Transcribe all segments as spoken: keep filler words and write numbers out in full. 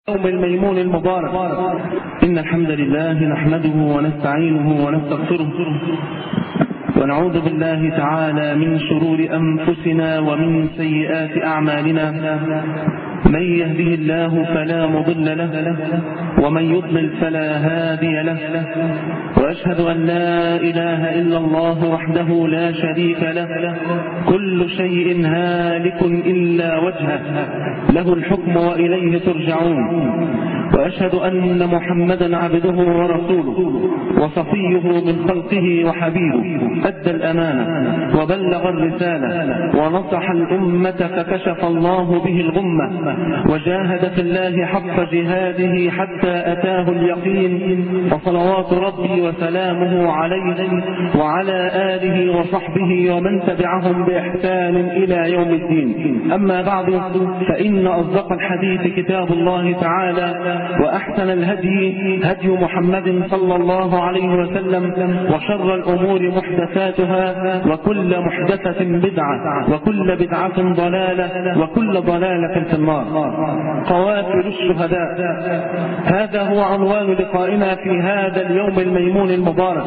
يوم الميمون المبارك. إن الحمد لله نحمده ونستعينه ونستغفره ونعوذ بالله تعالى من شرور أنفسنا ومن سيئات أعمالنا. من يهده الله فلا مضل له ومن يضلل فلا هادي له، وأشهد أن لا إله إلا الله وحده لا شريك له، كل شيء هالك إلا وجهه، له الحكم وإليه ترجعون. وأشهد أن محمدا عبده ورسوله وصفيه من خلقه وحبيبه، أدى الأمانة وبلغ الرسالة ونصح الأمة فكشف الله به الغمة، وجاهد في الله حق جهاده حتى أتاه اليقين. وصلوات ربي وسلامه عليه وعلى آله وصحبه ومن تبعهم بإحسان إلى يوم الدين. أما بعد، فإن أصدق الحديث كتاب الله تعالى، وأحسن الهدي هدي محمد صلى الله عليه وسلم، وشر الأمور محدثاتها، وكل محدثة بدعة، وكل بدعة ضلالة، وكل ضلالة في النار. قوافل الشهداء، هذا هو عنوان لقائنا في هذا اليوم الميمون المبارك.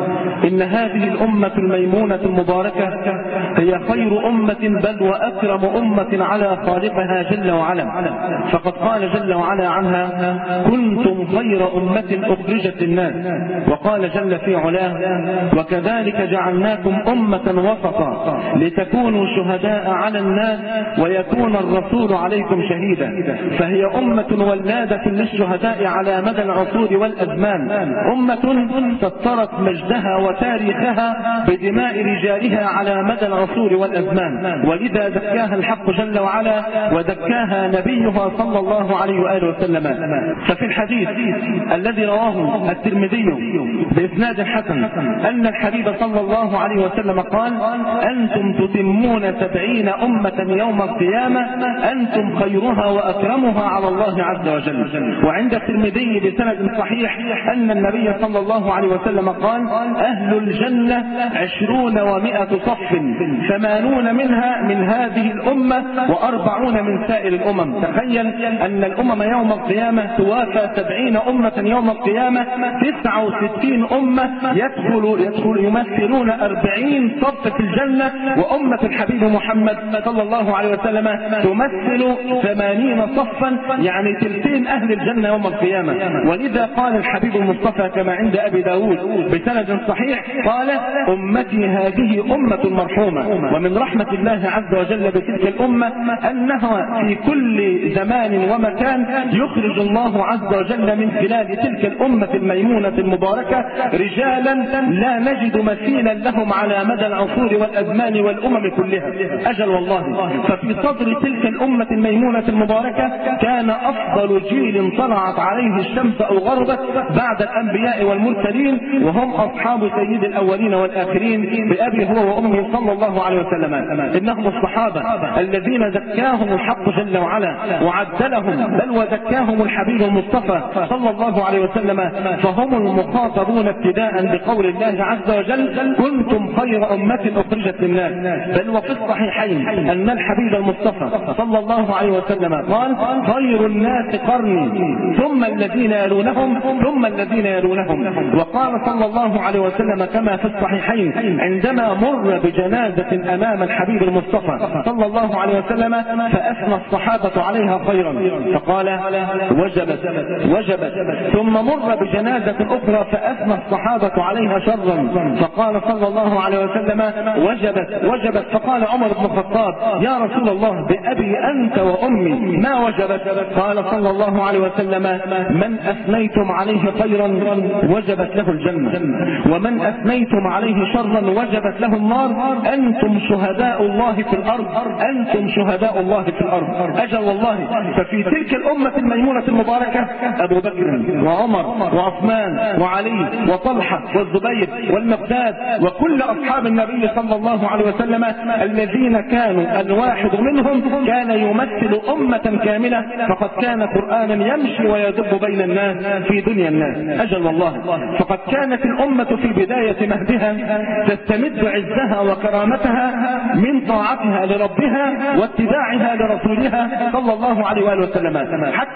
إن هذه الأمة الميمونة المباركة هي خير أمة، بل وأكرم أمة على خالقها جل وعلا. فقد قال جل وعلا عنها: كنتم خير أمة أخرجت للناس. وقال جل في علاه: وكذلك جعلناكم أمة وسطا لتكونوا شهداء على الناس ويكون الرسول عليكم شهيدا. فهي أمة ولادة للشهداء على مدى العصور والأزمان، أمة سطرت مجدها وتاريخها بدماء رجالها على مدى العصور والأزمان، ولذا زكاها الحق جل وعلا وزكاها نبيها صلى الله عليه وآله وسلم. ففي الحديث الذي رواه الترمذي بإسناد حسن أن الحبيب صلى الله عليه وسلم قال: أنتم تتمون سبعين أمة يوم القيامة، أنتم خيرها وأكرمها على الله عز وجل. وعند الترمذي بسند صحيح أن النبي صلى الله عليه وسلم قال: أهل الجنة عشرون ومائة صف، ثمانون منها من هذه الأمة وأربعون من سائر الأمم. تخيل أن الأمم يوم القيامة توافى سبعين أمة يوم القيامة، تسعة وستين أمة يدخل يدخل يمثلون أربعين صف في الجنة، وأمة الحبيب محمد صلى الله عليه وسلم تمثل ثمانين صفا، يعني تلتين أهل الجنة يوم القيامة. ولذا قال الحبيب المصطفى كما عند أبي داود بسند صحيح قال: أمتي هذه أمة مرحومة. ومن رحمة الله عز وجل بتلك الأمة أنها في كل زمان ومكان يخرج الله عز وجل من خلال تلك الأمة الميمونة المباركة رجالا لا نجد مثيلا لهم على مدى العصور والأزمان والأمم كلها. أجل والله. ففي صدر تلك الأمة الميمونة المباركة كان أفضل جيل طلعت عليه الشمس أو غربت بعد الأنبياء والمرسلين، وهم أصحاب سيد الأولين والآخرين بأبي هو وأمه صلى الله عليه وسلم. إنهم الصحابة الذين زكاهم الحق جل وعلا وعدلهم، بل وزكاهم الحبيب المصطفى صلى الله عليه وسلم. فهم المخاطبون ابتداء بقول الله عز وجل: كنتم خير أمة أخرجت للناس. بل وفي الصحيحين أن الحبيب المصطفى صلى الله عليه وسلم قال: خير الناس قرني ثم الذين يلونهم ثم الذين يلونهم. وقال صلى الله عليه وسلم كما في الصحيحين عندما مر بجنازة أمام الحبيب المصطفى صلى الله عليه وسلم فأثنى الصحابة عليها خيرا، فقال: وجبت وجبت. ثم مر بجنازة أخرى فأثنى الصحابة عليها شرا، فقال صلى الله عليه وسلم: وجبت وجبت. فقال عمر بن الخطاب: يا رسول الله، بأبي أنت وأمي ما وجبت؟ قال صلى الله عليه وسلم: من أثنيتم عليه خيرا وجبت له الجنة، ومن أثنيتم عليه شرا وجبت له النار. أنتم شهداء الله في الأرض، أنتم شهداء الله في الأرض. أجل والله. ففي تلك الأمة الميمونة المباركة أبو بكر وعمر وعثمان وعلي وطلحة والزبير والمقداد وكل أصحاب النبي صلى الله عليه وسلم الذين كانوا الواحد منهم كان يمثل أمة كاملة، فقد كان قرآنا يمشي ويدب بين الناس في دنيا الناس. أجل والله. فقد كانت الأمة في بداية مهدها تستمد عزها وكرامتها من طاعتها لربها واتباعها لرسولها صلى الله عليه وآله وسلم، حتى كان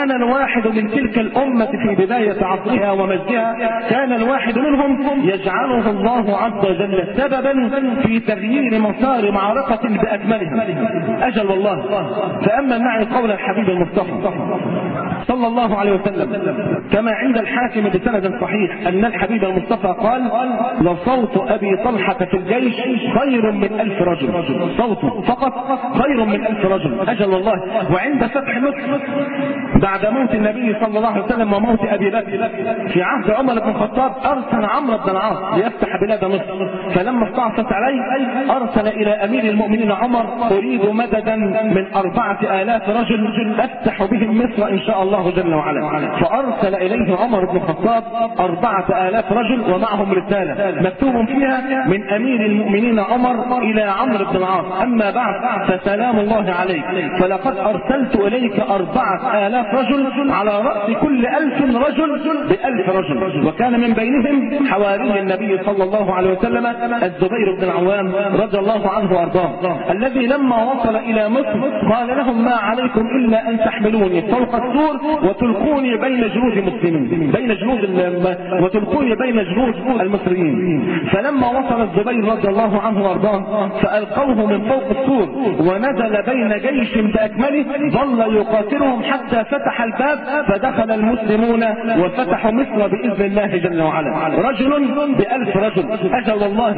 كان الواحد من تلك الأمة في بداية عصرها ومجدها، كان الواحد منهم يجعله الله عز وجل سببا في تغيير مسار معركة بأكملها. أجل والله. فأما معي قول الحبيب المصطفى صلى الله عليه وسلم كما عند الحاكم بسند صحيح أن الحبيب المصطفى قال: لصوت أبي طلحة في الجيش خير من ألف رجل. صوته فقط خير من ألف رجل. أجل والله. وعند فتح مصر بعد موت النبي صلى الله عليه وسلم وموت أبي بكر في عهد عمر بن الخطاب أرسل عمرو بن العاص ليفتح بلاد مصر، فلما استعصت عليه أرسل إلى أمير المؤمنين عمر: أريد مددا من أربعة آلاف رجل أفتح بهم مصر إن شاء الله جل وعلا. فأرسل إليه عمر بن الخطاب أربعة آلاف رجل ومعهم رسالة مكتوب فيها: من أمير المؤمنين عمر إلى عمرو بن العاص، أما بعد فسلام الله عليك، فلقد أرسلت إليك أربعة آلاف رجل على رأس كل ألف رجل بألف رجل. وكان من بينهم حواري النبي صلى الله عليه وسلم الزبير بن العوام رضي الله عنه وارضاه، الذي لما وصل إلى مصر قال لهم: ما عليكم إلا أن تحملوني فوق السور وتلقوني بين جنود المسلمين، بين جنود وتلقوني بين جنود المصريين. فلما وصل الزبير رضي الله عنه وارضاه فألقوه من فوق السور ونزل بين جيش بأكمله، ظل يقاتلهم حتى فتح الباب فدخل المسلمون وفتحوا مصر بإذن الله جل وعلا. رجل بألف رجل. أجل والله.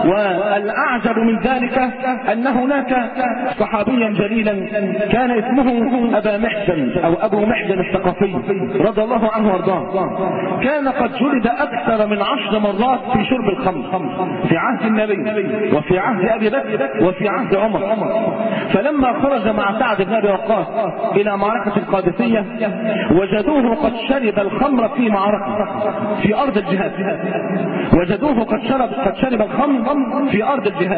والأعجب من ذلك أن هناك صحابيا جليلا كان اسمه أبا محجن أو أبو محجن الثقفي رضي الله عنه وارضاه، كان قد جلد أكثر من عشر مرات في شرب الخمر في عهد النبي وفي عهد أبي بكر وفي عهد عمر. فلما خرج مع سعد بن أبي وقاص إلى معركة القادسية وجدوه قد شرب الخمر في معركة في أرض الجهاد، وجدوه قد شرب قد شرب الخمر في أرض الجهاد.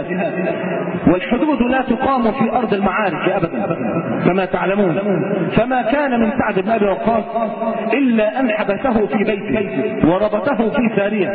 والحدود لا تقام في أرض المعارك أبدا كما تعلمون. فما كان من سعد بن أبي وقاص إلا أن حبسه في بيته وربطه في سارية،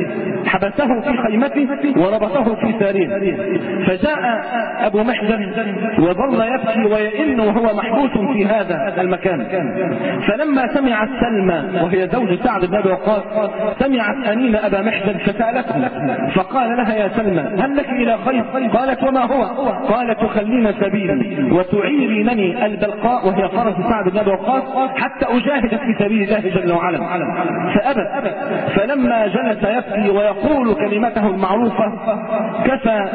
حبسه في خيمته وربطه في سارية. فجاء أبو محجن وظل يبكي ويئن وهو محبوس في هذا المكان. فلما سمعت سلمى وهي زوج سعد بن أبي وقاص سمعت أنين أبا محجن فسألته فقال لها: يا سلمى هل لك إلى خير؟ قالت: وما هو؟ قالت: تخلين سبيلي وتعيرينني البلقاء وهي فرس سعد بن أبي وقاص حتى أجاهد في سبيل الله جل وعلا. فأبت. فلما جلس يبكي ويقول كلمته المعروفة: كفى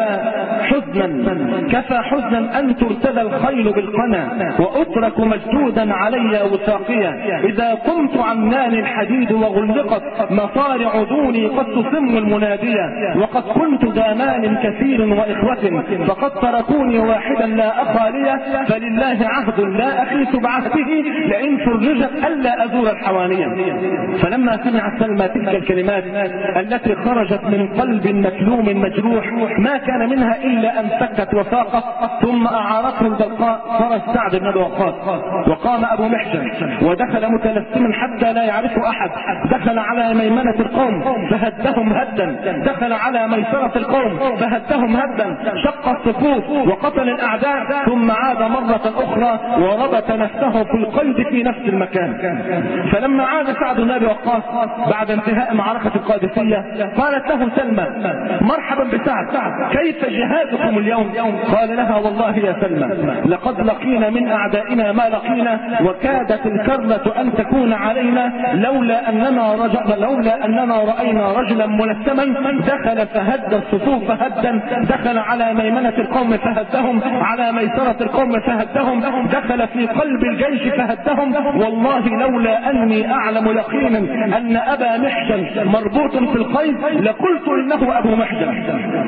حزنا كفى حزنا أن ترتدى الخيل بالقنا وأترك مجدودا علي وثاقيا، إذا قمت عمنان الحديد وغلقت مصارع دوني قد تصم المنادية، وقد كنت ذا مال كثير وإخوة فقد تركوني واحدا لا أخا لي، فلله عهد لا أخيس بعهده لئن فرجت ألا أزور الحوانية. فلما سمعت سلمى تلك الكلمات التي خرجت من قلب مكلوم مجروح ما كان منها إلا أن سكت وساقت، ثم أعارته البلقاء فرس سعد بن أبي وقاص. وقام أبو محجن ودخل متلثما حتى لا يعرف أحد، دخل على ميمنة القوم فهدهم هدا، دخل على ميسرة القوم فهدهم هدا، شق الصفوف وقتل الأعداء، ثم عاد مرة أخرى وربط نفسه في القيد في نفس المكان. فلما عاد سعد بن أبي وقاص بعد انتهاء معركة القادسية قالت له سلمى: مرحبا بسعد، كيف جهادكم اليوم؟ قال لها: والله يا سلمى لقد لقينا من أعدائنا ما لقينا، وكادت الكرة أن تكون علينا لولا أننا رجل لولا أننا رأينا رجلا ملثما دخل فهد الصفوف هدا، دخل على ميمنة القوم فهدهم، على ميسرة القوم فهدهم، دخل في قلب الجيش فهدهم، والله لولا أني أعلم يقينا أن أبا محجن مربوط في القيد لقلت إنه أبو محجن.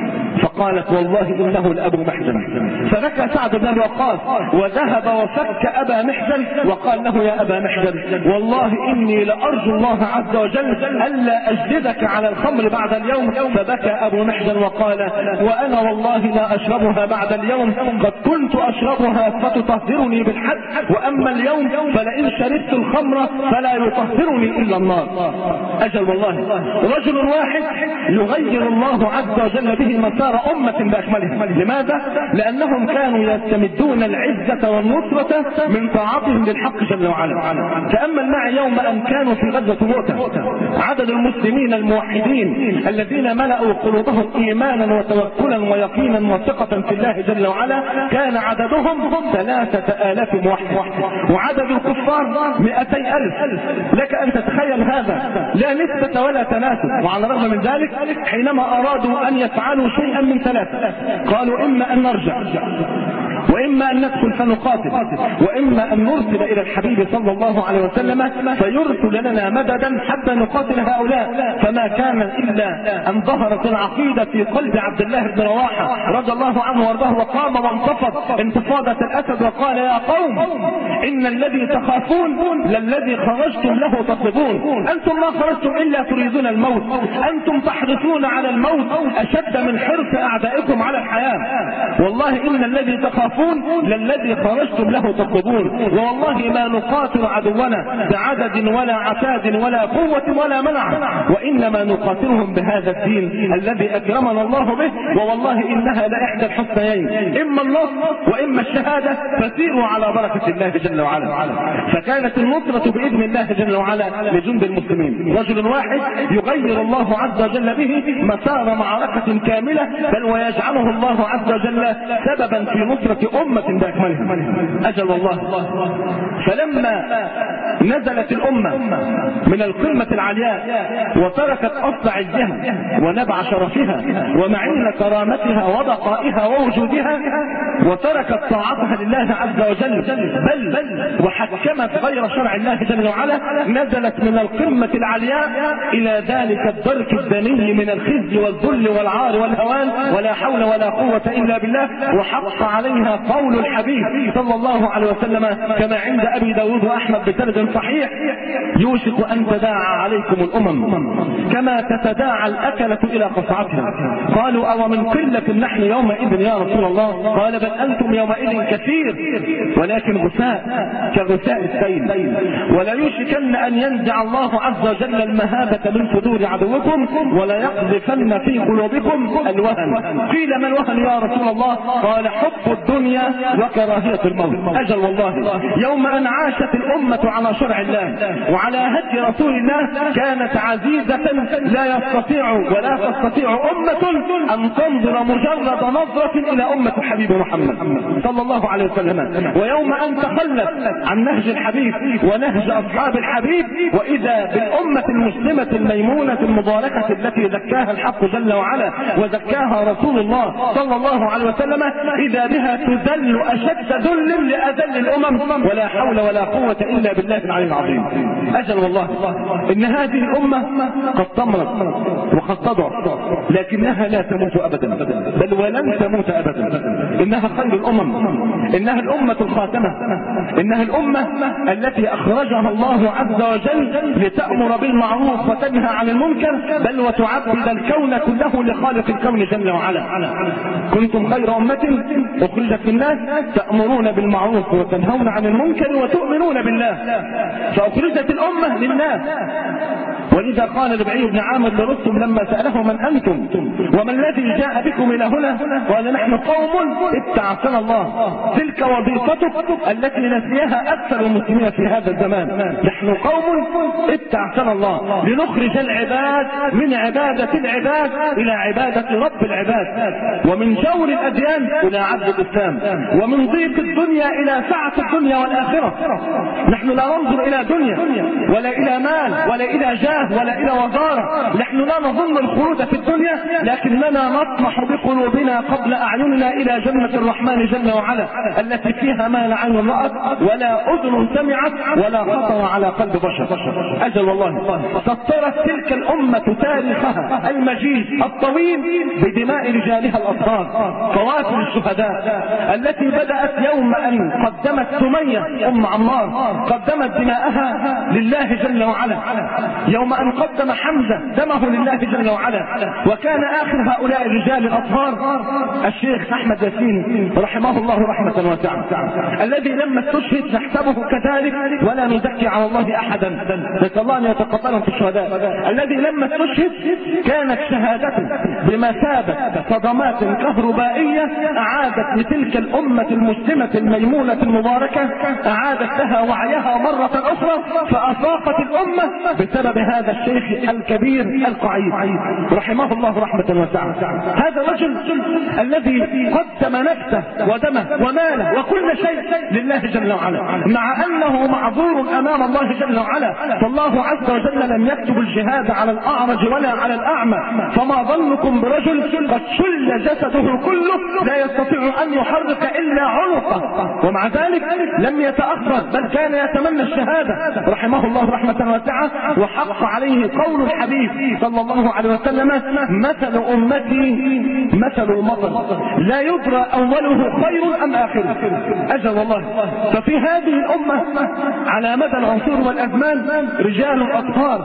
فقالت: والله إنه لأبو محجن. فبكى سعد بن أبي وقاص وذهب وفك أبا محجن وقال له: يا أبا محجن والله إني لأرجو الله عز وجل ألا أجلدك على الخمر بعد اليوم. فبكى أبو محجن وقال: وأنا والله لا أشربها بعد اليوم، قد كنت أشربها فتطهرني بالحد، وأما اليوم فلئن شربت الخمر فلا يطهرني إلا النار. أجل والله. رجل واحد يغير الله عز وجل به مسار أمة بأكملها. لماذا؟ لأنهم كانوا يستمدون العزة والنصرة من طاعتهم للحق جل وعلا. تأمل معي يوم أن كانوا في غزوة مؤتة عدد المسلمين الموحدين الذين ملأوا قلوبهم إيمانا وتوكلا ويقينا وثقة في الله جل وعلا كان عددهم ثلاثة آلاف موحد، وعدد الكفار مئتي ألف. لك أن تتخيل هذا، لا نسبة ولا تناسب. وعلى الرغم من ذلك حينما أرادوا أن يفعلوا شيئا من ثلاثة قالوا إما أن نرجع وإما أن ندخل فنقاتل وإما أن نرسل إلى الحبيب صلى الله عليه وسلم فيرسل لنا مددا حتى نقاتل هؤلاء. فما كان إلا أن ظهرت العقيدة في قلب عبد الله بن رواحة رضي الله عنه وارضاه وقام وانتفض انتفاضة الأسد وقال يا قوم إن الذي تخافون للذي خرجتم له تطلبون. أنتم ما خرجتم إلا تريدون الموت، أنتم تحرصون على الموت أشد من حرص أعدائكم على الحياة. والله إن الذي تخافون للذي خرجتم له تطلبون، والله ما نقاتل عدونا بعدد ولا عتاد ولا قوة ولا منع، وإنما نقاتلهم بهذا الدين الذي أكرمنا الله به. ووالله إنها لإحدى الحسنيين، إما النصر وإما الشهادة، فسيروا على بركة الله جل وعلا. فكانت النصرة بإذن الله جل وعلا لجند المسلمين. رجل واحد يغير الله عز وجل به مسار معركة كاملة، بل ويجعله الله عز وجل سببا في نصرة أمة بأكملها. أجل الله. فلما نزلت الأمة من القمة العلياء وتركت أصل عزها ونبع شرفها ومعين كرامتها وبقائها ووجودها وتركت طاعتها لله عز وجل، بل وحكمت غير شرع الله جل وعلا، نزلت من القمة العلياء إلى ذلك الدرك الدني من الخزي والذل والعار والهوان، ولا حول ولا قوة إلا بالله. وحق عليها قول الحبيب صلى الله عليه وسلم كما عند أبي داود وأحمد بسند صحيح: يوشك أن تداعى عليكم الأمم كما تتداعى الأكلة إلى قصعتها. قالوا أو من قلة نحن يومئذ يا رسول الله؟ قال بل أنتم يومئذ كثير ولكن غثاء كغثاء السيل. ولا يوشكن أن ينزع الله عز وجل المهابة من صدور عدوكم ولا يقذفن في قلوبكم الوهن. قيل ما الوهن يا رسول الله؟ قال حب الدنيا وكراهية الموت. أجل والله يوم أن عاشت الأمة على شرع الله وعلى هدي رسول الله كانت عزيزة لا يستطيع ولا تستطيع أمة أن تنظر مجرد نظرة إلى أمة الحبيب محمد صلى الله عليه وسلم. ويوم أن تخلت عن نهج الحبيب ونهج أصحاب الحبيب وإذا بالأمة المسلمة الميمونة المباركة التي زكاها الحق جل وعلا وزكاها رسول الله صلى الله عليه وسلم، إذا بها تذل أشد ذل لأذل الأمم، ولا حول ولا قوة إلا بالله العلي العظيم. أجل والله إن هذه الأمة قد تمرض وقد تضعف، لكنها لا تموت أبدا، بل ولن تموت أبدا. إنها خير الأمم، إنها الأمة الخاتمة، إنها الأمة التي أخرجها الله عز وجل لتأمر بالمعروف وتنهى عن المنكر، بل وتعبد الكون كله لخالق الكون جل وعلا. كنتم خير أمة أخرجت للناس تأمرون بالمعروف وتنهون عن المنكر وتؤمنون بالله. فأخرجت الأمة للناس. ولذا قال ربعي بن عامر لرستم لما سأله من أنتم وما الذي جاء بكم إلى هنا؟ قال نحن قوم ابتعثنا الله. تلك وظيفتك التي نسيها أكثر المسلمين في هذا الزمان. نحن قوم ابتعثنا الله لنخرج العباد من عبادة العباد إلى عبادة رب العباد، ومن جور الأديان إلى عبد الإسلام، ومن ضيق الدنيا إلى سعة الدنيا والآخرة. نحن لا ننظر إلى دنيا ولا إلى مال ولا إلى جاه ولا إلى وزارة. نحن لا نظن الخلود في الدنيا، لكننا نطمح بقلوبنا قبل أعيننا إلى جنة الرحمن جل وعلا التي فيها ما لا عين رأت ولا أذن سمعت ولا خطر على قلب بشر. أجل والله سطرت تلك الأمة تاريخها المجيد الطويل بدماء رجالها الأطهار قوافل الشهداء التي بدأت يوم أن قدمت سمية أم عمار، قدمت دماءها لله جل وعلا. يوم أن قدم حمزة دمه لله جل وعلا. وكان آخر هؤلاء الرجال الأطهار الشيخ أحمد ياسين رحمه الله رحمة واسعة، الذي لما استشهد نحسبه كذلك ولا نزكي على الله أحدا، نسأل الله أن يتقبلهم في الشهداء. الذي لما استشهد كانت شهادته بمثابة صدمات كهربائية أعادت لتلك تلك الأمة المسلمة الميمونة المباركة أعادت لها وعيها مرة أخرى، فأفاقت الأمة بسبب هذا الشيخ الكبير القعيد رحمه الله رحمة واسعة. هذا الرجل الذي قدم نفسه ودمه وماله وكل شيء لله جل وعلا، مع أنه معذور أمام الله جل وعلا، فالله عز وجل لم يكتب الجهاد على الأعرج ولا على الأعمى. فما ظنكم برجل قد شل جسده كله لا يستطيع أن يحرك إلا عنقه، ومع ذلك لم يتأخر بل كان يتمنى الشهادة رحمه الله رحمة واسعة. وحق عليه قول الحبيب صلى الله عليه وسلم: مثل أمتي مثل المطر لا يدرى أوله خير أم آخره. أجل والله. ففي هذه الأمة على مدى العصور والأزمان رجال أطهار،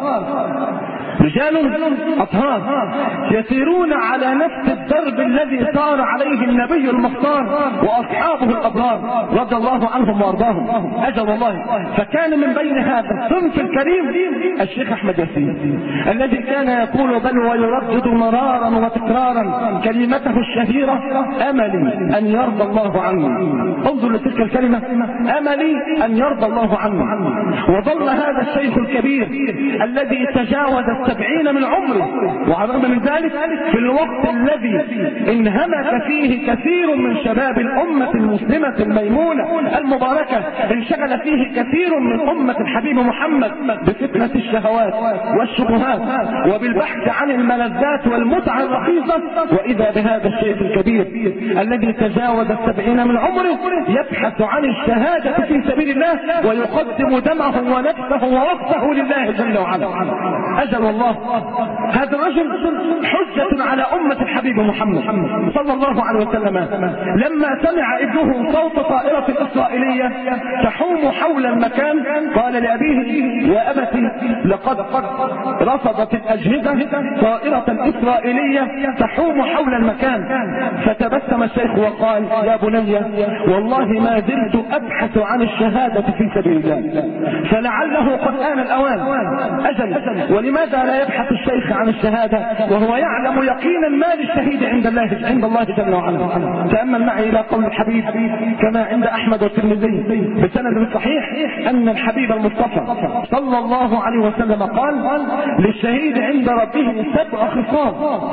رجال أطهار يسيرون على نفس الدرب الذي سار عليه النبي المختار وأصحابه الأبرار رضي الله عنهم وأرضاهم. أجل والله. فكان من بين هذا الصنف الكريم الشيخ أحمد ياسين، الذي كان يقول بل ويردد مرارا وتكرارا كلمته الشهيرة: أملي أن يرضى الله عني. انظر لتلك الكلمة: أملي أن يرضى الله عني. وظل هذا الشيخ الكبير الذي تجاوز السبعين من عمره، وعلى الرغم من ذلك في الوقت الذي انهمك فيه كثير من شباب الأمة المسلمة الميمونة المباركة، انشغل فيه كثير من أمة الحبيب محمد بفتنة الشهوات والشبهات وبالبحث عن الملذات والمتعة الرخيصة، وإذا بهذا الشيخ الكبير الذي تجاوز السبعين من عمره يبحث عن الشهادة في سبيل الله ويقدم دمه ونفسه ووقته لله جل وعلا. أجل والله. هذا الرجل حجة على أمة الحبيب محمد صلى الله عليه وسلم. لما سمع ابنه صوت طائرة إسرائيلية تحوم حول المكان قال لأبيه: يا أبتي لقد رصدت الأجهزة طائرة إسرائيلية تحوم حول المكان. فتبسم الشيخ وقال: يا بني والله ما زلت أبحث عن الشهادة في سبيل الله، فلعله قد آن الأوان. أجل. ولماذا لا يبحث الشيخ عن الشهادة وهو يعلم يقينا ما للشهيد عند الله عند الله جل وعلا؟ تأمل معي إلى قول الحبيب كما عند أحمد والترمذي بسند صحيح أن الحبيب المصطفى صلى الله عليه وسلم قال: للشهيد عند ربه سبع خصال: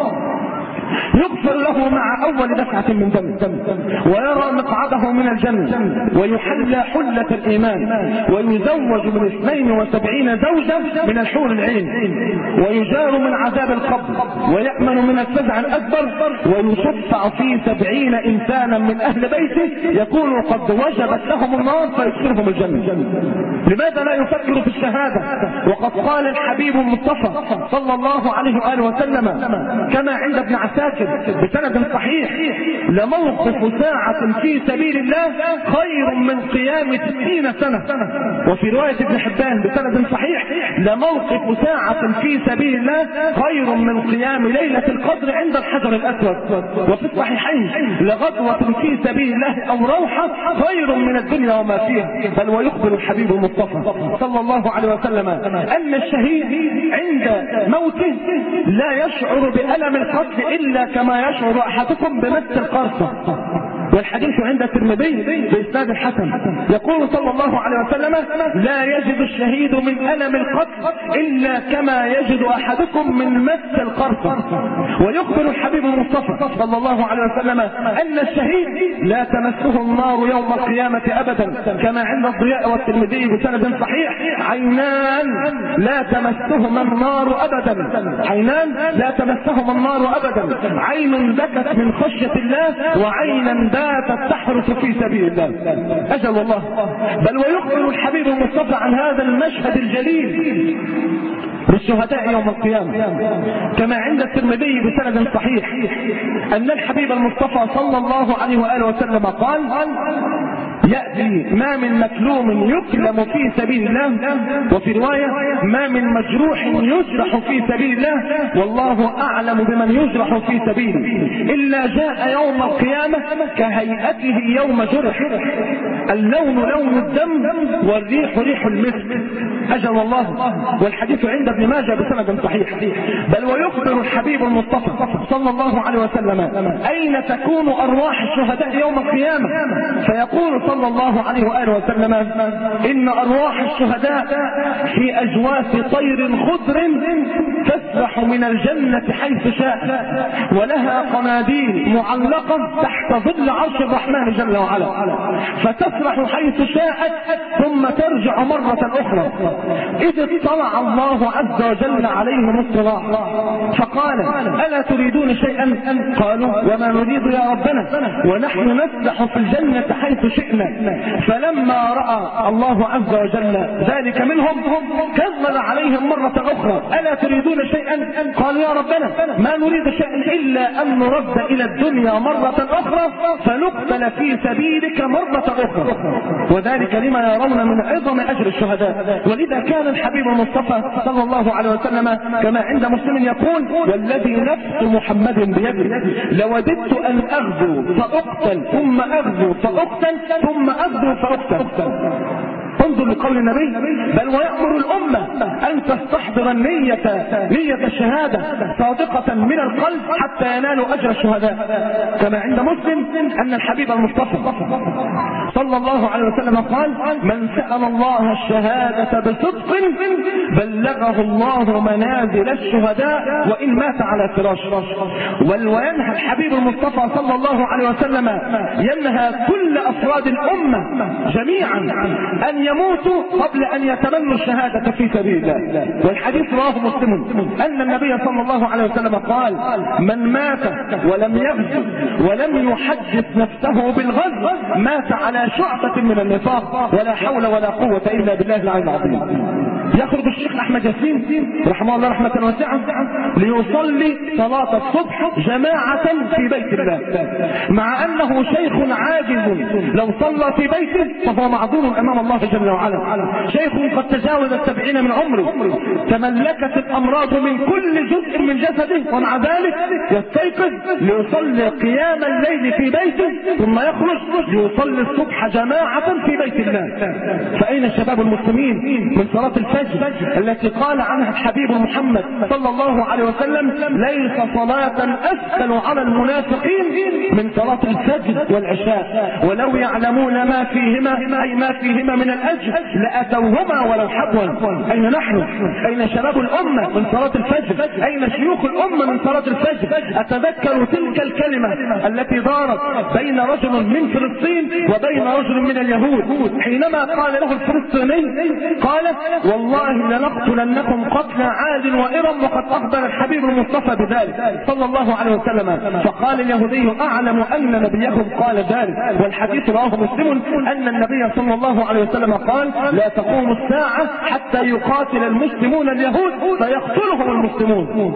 يغفر له مع أول دفعة من دم، ويرى مقعده من الجنة، ويحلى حلة الإيمان، ويزوج من اثنين وسبعين زوجة من الحور العين، ويجار من عذاب القبر، ويأمن من الفزع الأكبر، ويشفع في سبعين إنسانا من أهل بيته يكون قد وجبت لهم النار فيدخلهم الجنة. لماذا لا يفكر في الشهادة وقد قال الحبيب المصطفى صلى الله عليه وآله وسلم كما عند ابن عساكر بسند صحيح: لموقف ساعة في سبيل الله خير من قيام ستين سنة. وفي رواية ابن حبان بسند صحيح: لموقف ساعة في سبيل الله خير من قيام ليلة القدر عند الحجر الأسود. وفي الصحيحين: لغدوة في سبيل الله أو روحة خير من الدنيا وما فيها. بل ويخبر الحبيب المصطفى صلى الله عليه وسلم أن الشهيد عند موته لا يشعر بألم القتل إلا كما يشعر أحدكم بمس القرصة. والحديث عند الترمذي بإسناد الحسن يقول صلى الله عليه وسلم: لا يجد الشهيد من ألم القتل إلا كما يجد أحدكم من مس القرصة. ويخبر الحبيب المصطفى صلى الله عليه وسلم أن الشهيد لا تمسه النار يوم القيامة أبدا كما عند الضياء والترمذي بسند صحيح: عينان لا تمسهما النار أبدا، عينان لا تمسهما النار أبدا، عين بكت من خشية الله وعينا باتت تحرس في سبيل الله. أجل والله. بل ويخبر الحبيب المصطفى عن هذا المشهد الجليل بالشهداء يوم القيامة كما عند الترمذي بسند صحيح أن الحبيب المصطفى صلى الله عليه وآله وسلم قال: يأتي ما من مكلوم يكلم في سبيل الله، وفي رواية ما من مجروح يجرح في سبيل الله والله أعلم بمن يجرح في سبيله، إلا جاء يوم القيامة كهيئته يوم جرح، اللون لون الدم والريح ريح المسك. أجل والله. والحديث عند ابن ماجه بسند صحيح. بل ويخبر الحبيب المصطفى صلى الله عليه وسلم أين تكون أرواح الشهداء يوم القيامة، فيقول صلى الله عليه وآله وسلم إن أرواح الشهداء في أجواف طير خضر تسرح من الجنة حيث شاء، ولها قناديل معلقة تحت ظل عرش الرحمن جل وعلا، فتسرح حيث شاءت ثم ترجع مرة أخرى. إذ اطلع الله عز وجل عليهم اطلاع فقال ألا تريدون شيئا؟ قالوا وما نريد يا ربنا ونحن نسبح في الجنة حيث شئنا. فلما رأى الله عز وجل ذلك منهم كذب عليهم مرة أخرى ألا تريدون شيئا؟ قالوا يا ربنا ما نريد شيئا إلا أن نرد إلى الدنيا مرة أخرى فنقتل في سبيلك مرة أخرى، وذلك لما يرون من عظم أجر الشهداء. ولذا كان الحبيب المصطفى صلى الله عليه وسلم كما عند مسلم يقول والذي نفس محمد بيده لوددت أن أغزو فأقتل ثم أغزو فأقتل ثم أغزو فأقتل. انظر لقول النبي بل ويأمر الأمة أن تستحضر النية نية الشهادة صادقة من القلب حتى ينالوا أجر الشهداء. كما عند مسلم أن الحبيب المصطفى صلى الله عليه وسلم قال من سأل الله الشهادة بصدق بلغه الله منازل الشهداء وإن مات على فراشه. وينهى الحبيب المصطفى صلى الله عليه وسلم ينهى كل أفراد الأمة جميعا أن يموتوا قبل أن يتمنوا الشهادة في سبيل الله. والحديث رواه مسلم أن النبي صلى الله عليه وسلم قال من مات ولم يغزو ولم يحدث نفسه بالغزو مات على شعبة من النفاق ولا حول ولا قوة إلا بالله العلي العظيم. يخرج الشيخ أحمد ياسين رحمه الله رحمة واسعة ليصلي صلاة الصبح جماعة في بيت الله، مع أنه شيخ عاجز لو صلى في بيته فهو معذور أمام الله جل وعلا. شيخ قد تجاوز السبعين من عمره، تملكت الأمراض من كل جزء من جسده، ومع ذلك يستيقظ ليصلي قيام الليل في بيته ثم يخرج ليصلي الصبح جماعة في بيت الله. فأين شباب المسلمين من صلاة الفجر التي قال عنها الحبيب محمد صلى الله عليه وسلم ليس صلاة أثقل على المنافقين من صلاة الفجر والعشاء ولو يعلمون ما فيهما أي ما فيهما من الأجر لأتوهما ولو حبوا. أين نحن؟ أين شباب الأمة من صلاة الفجر؟ أين شيوخ الأمة من صلاة الفجر؟ أتذكر تلك الكلمة التي دارت بين رجل من فلسطين وبين رجل من اليهود حينما قال له الفلسطيني قال والله لنقتلنكم قتل عاد وإرم وقد أخبر الحبيب المصطفى بذلك صلى الله عليه وسلم. فقال اليهودي أعلم أن نبيكم قال ذلك. والحديث رواه مسلم أن النبي صلى الله عليه وسلم قال لا تقوم الساعة حتى يقاتل المسلمون اليهود فيقتلهم المسلمون.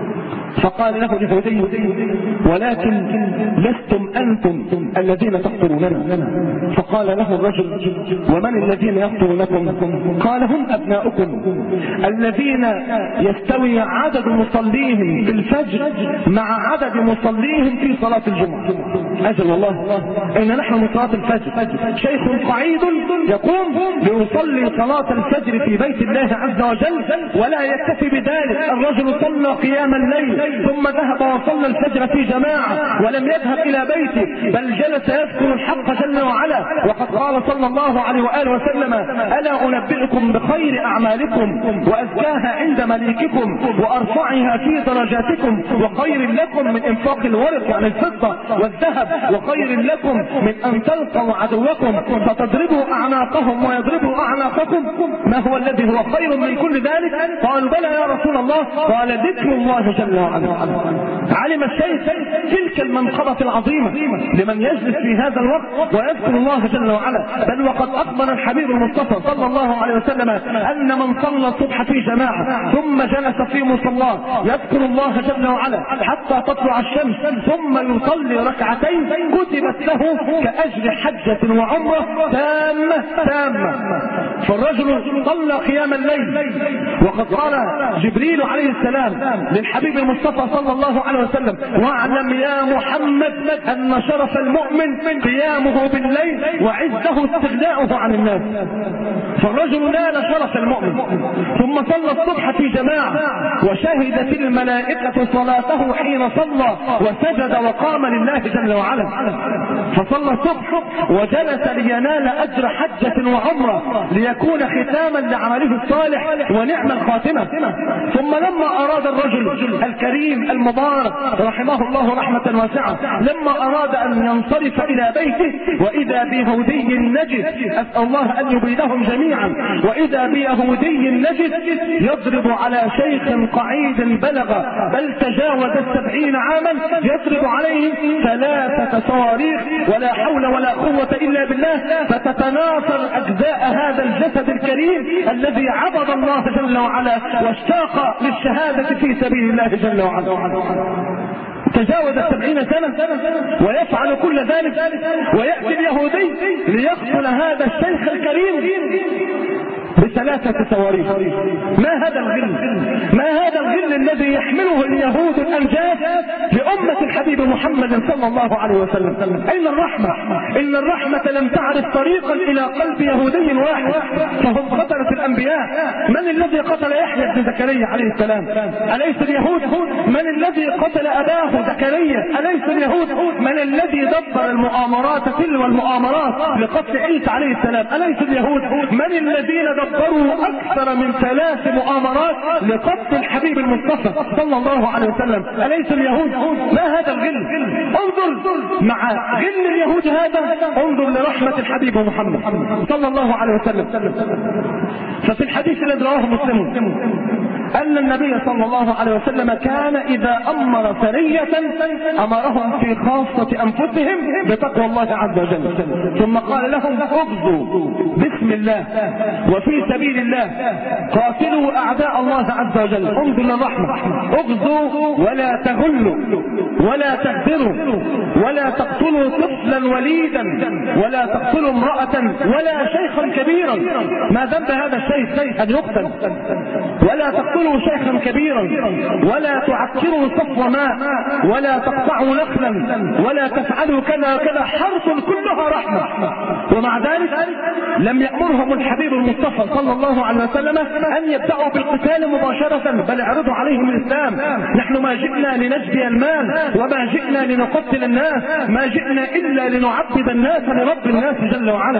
فقال له اليهودي ولكن لستم أنتم الذين تقتلوننا. فقال له الرجل ومن الذين يقتلونكم؟ قال هم أبناؤكم الذين يستوي عدد مصليهم في الفجر مع عدد مصليهم في صلاة الجمعة. أجل والله. أين نحن من صلاة الفجر؟ شيخ قعيد يقوم ليصلي صلاة الفجر في بيت الله عز وجل ولا يكتفي بذلك. الرجل صلى قيام الليل ثم ذهب وصلى الفجر في جماعة ولم يذهب إلى بيته بل جلس يذكر الحق جل وعلا. وقد قال صلى الله عليه وآله وسلم ألا أنبئكم بخير أعمالكم وأزكاها عند مليككم وأرفعها في درجاتكم وخير لكم من إنفاق الورق يعني الفضة والذهب وخير لكم من أن تلقوا عدوكم فتضربوا أعناقهم ويضربوا أعناقكم ما هو الذي هو خير من كل ذلك؟ قالوا بلى يا رسول الله. قال ذكر الله جل وعلا. عنه. علم الشيخ تلك المنقبة العظيمة لمن يجلس في هذا الوقت ويذكر الله جل وعلا، بل وقد أخبر الحبيب المصطفى صلى الله عليه وسلم أن من صلى الصبح في جماعة ثم جلس في مصلاه يذكر الله جل وعلا حتى تطلع الشمس ثم يصلي ركعتين كتبت له كأجر حجة وعمرة تامة تامة. فالرجل صلى قيام الليل، وقد قال جبريل عليه السلام للحبيب المصطفى صلى الله عليه وسلم: واعلم يا محمد أن شرف المؤمن قيامه بالليل وعزه استغناؤه عن الناس. فالرجل نال شرف المؤمن ثم صلى الصبح في جماعة وشهدت الملائكة صلاته حين صلى وسجد وقام لله جل وعلا، فصلى الصبح وجلس لينال أجر حجة وعمرة ليكون ختاما لعمله الصالح ونعم الخاتمة. ثم لما أراد الرجل الكريم المبارك رحمه الله رحمة واسعة لما أراد أن ينصرف إلى بيته وإذا بيهودي نجد، أسأل الله أن يبيدهم جميعا، وإذا بيهودي نجد يضرب على شيخ قعيد بلغ بل تجاوز السبعين عاما يضرب عليه ثلاثة صواريخ ولا حول ولا قوة إلا بالله، فتتناثر أجزاء هذا الجسد الكريم الذي عبد الله جل وعلا واشتاق للشهادة في سبيل الله جل وعلا. تجاوز السبعين سنة ويفعل كل ذلك، ويأتي اليهودي ليقتل هذا الشيخ الكريم بثلاثة صواريخ. ما هذا الغل؟ ما هذا الغل الذي يحمله اليهود الأنجاس لأمة الحبيب محمد صلى الله عليه وسلم؟ أين الرحمة؟ إن الرحمة لم تعرف طريقا إلى قلب يهودي واحد، فهم قتلة الأنبياء. من الذي قتل يحيى بن زكريا عليه السلام؟ أليس اليهود؟ من الذي قتل أباه زكريا؟ أليس اليهود؟ من الذي دبر المؤامرات تلو المؤامرات لقتل عيسى عليه السلام؟ أليس اليهود؟ من الذين دبروا أكثر من ثلاث مؤامرات لقتل الحبيب المصطفى صلى الله عليه وسلم؟ أليس اليهود؟ ما هذا الغل؟ انظر مع غل اليهود هذا، انظر لرحمة الحبيب محمد صلى الله عليه وسلم. ففي الحديث الذي رواه مسلم أن النبي صلى الله عليه وسلم كان إذا أمر سرية أمرهم في خاصة أنفسهم بتقوى الله عز وجل، ثم قال لهم: اغزوا بسم الله وفي سبيل الله، قاتلوا أعداء الله عز وجل. انظر للرحمة: اغزوا ولا تغلوا ولا تغدروا ولا تقتلوا طفلا وليدا ولا تقتلوا امرأة ولا شيخا كبيرا. ما ذنب هذا الشيخ أن يقتل؟ ولا تقتلوا شيخا كبيرا ولا تعكروا صفو ماء ولا تقطعوا نخلا ولا تفعلوا كذا وكذا. حرص كلها رحمة. ومع ذلك لم يأمرهم الحبيب المصطفى صلى الله عليه وسلم أن يبدأوا بالقتال مباشرة، بل اعرضوا عليهم الإسلام. نحن ما جئنا لنجدي المال وما جئنا لنقتل الناس، ما جئنا إلا لنعبد الناس لرب الناس جل وعلا.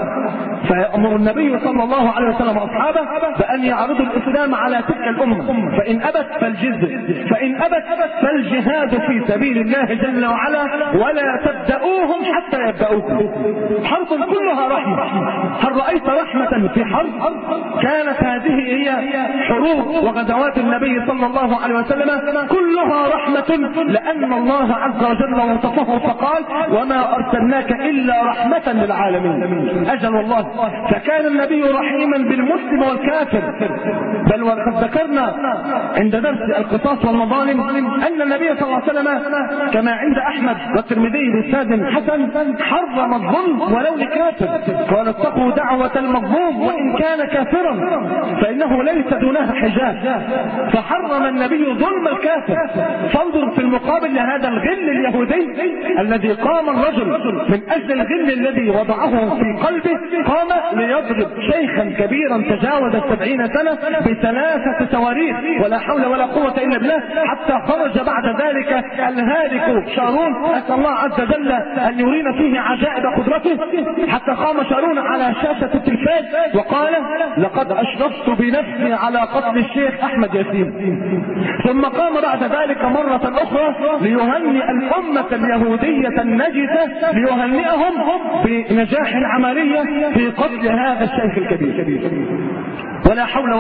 فيأمر النبي صلى الله عليه وسلم أصحابه بأن يعرضوا الإسلام على تلك الأمة، فإن أبت فالجزء، فإن أبت فالجهاد في سبيل الله جل وعلا، ولا تبدأوهم حتى يبدأوكم. حرب كلها رحمة. هل رأيت رحمة في حرب؟ كانت هذه هي حروب وغزوات النبي صلى الله عليه وسلم كلها رحمة، لأن الله عز وجل وصفه فقال: وما أرسلناك إلا رحمة للعالمين. أجل الله. فكان النبي رحيما بالمسلم والكافر. بل وقد ذكرنا عند درس القصاص والمظالم أن النبي صلى الله عليه وسلم كما عند أحمد والترمذي بإسناد حسن حرم الظلم ولو لكافر، قال: اتقوا دعوة المظلوم وإن كان كافرا فإنه ليس دونها حجاب. فحرم النبي ظلم الكافر. فانظر في المقابل لهذا الغل اليهودي الذي قام الرجل من أجل الغل الذي وضعه في قلبه، قام ليضرب شيخا كبيرا تجاوز السبعين سنة بثلاثة صواريخ ولا حول ولا قوة إلا بالله، حتى خرج بعد ذلك الهالك شارون، أسأل الله عز وجل أن يرينا فيه عجائب قدرته، حتى قام شارون على شاشة التلفاز وقال: لقد أشرفت بنفسي على قتل الشيخ أحمد ياسين. ثم قام بعد ذلك مرة أخرى ليهنئ الأمة اليهودية النجسة، ليهنئهم بنجاح العملية في قتل هذا الشيخ الكبير. ولا حول ولا قوة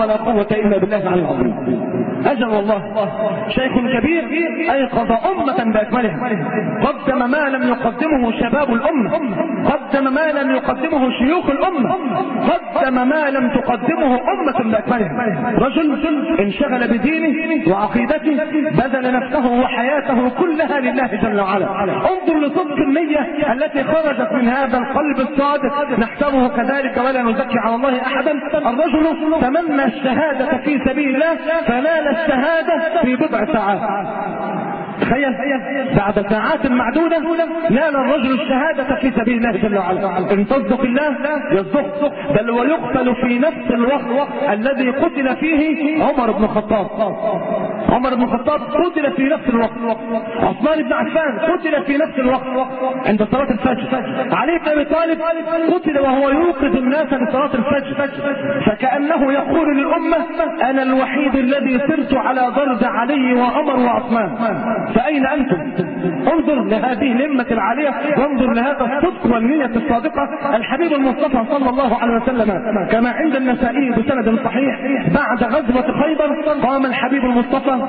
قوة إلا بالله العلي العظيم. أجل والله شيخ كبير أيقظ أمة بأكملها، قدم ما لم يقدمه شباب الأمة، قدم ما لم يقدمه شيوخ الأمة، قدم ما لم تقدمه أمة بأكملها. رجل انشغل بدينه وعقيدته، بذل نفسه وحياته كلها لله جل وعلا. انظر لصدق النية التي خرجت من هذا القلب الصادق، نحسبه كذلك ولا نزكي على الله أحدا. الرجل تمنى الشهادة في سبيل الله فنال الشهادة في بضع ساعات. تخيل بعد ساعات معدودة نال الرجل الشهادة في سبيل الله جل وعلا. ان تصدق الله يصدق، بل ويقتل في نفس الوقت الذي قتل فيه عمر بن الخطاب. عمر بن الخطاب قتل في نفس الوقت، عثمان بن عفان قتل في نفس الوقت عند صلاة الفجر، علي بن ابي طالب قتل وهو يوقظ الناس لصلاة الفجر، فكأنه يقول للأمة أنا الوحيد الذي سرت على ضرب علي وعمر وعثمان، فأين أنتم؟ انظر لهذه الهمة العالية، وانظر لهذا الصدق والنية الصادقة. الحبيب المصطفى صلى الله عليه وسلم كما عند النسائي بسند صحيح بعد غزوة خيبر قام الحبيب المصطفى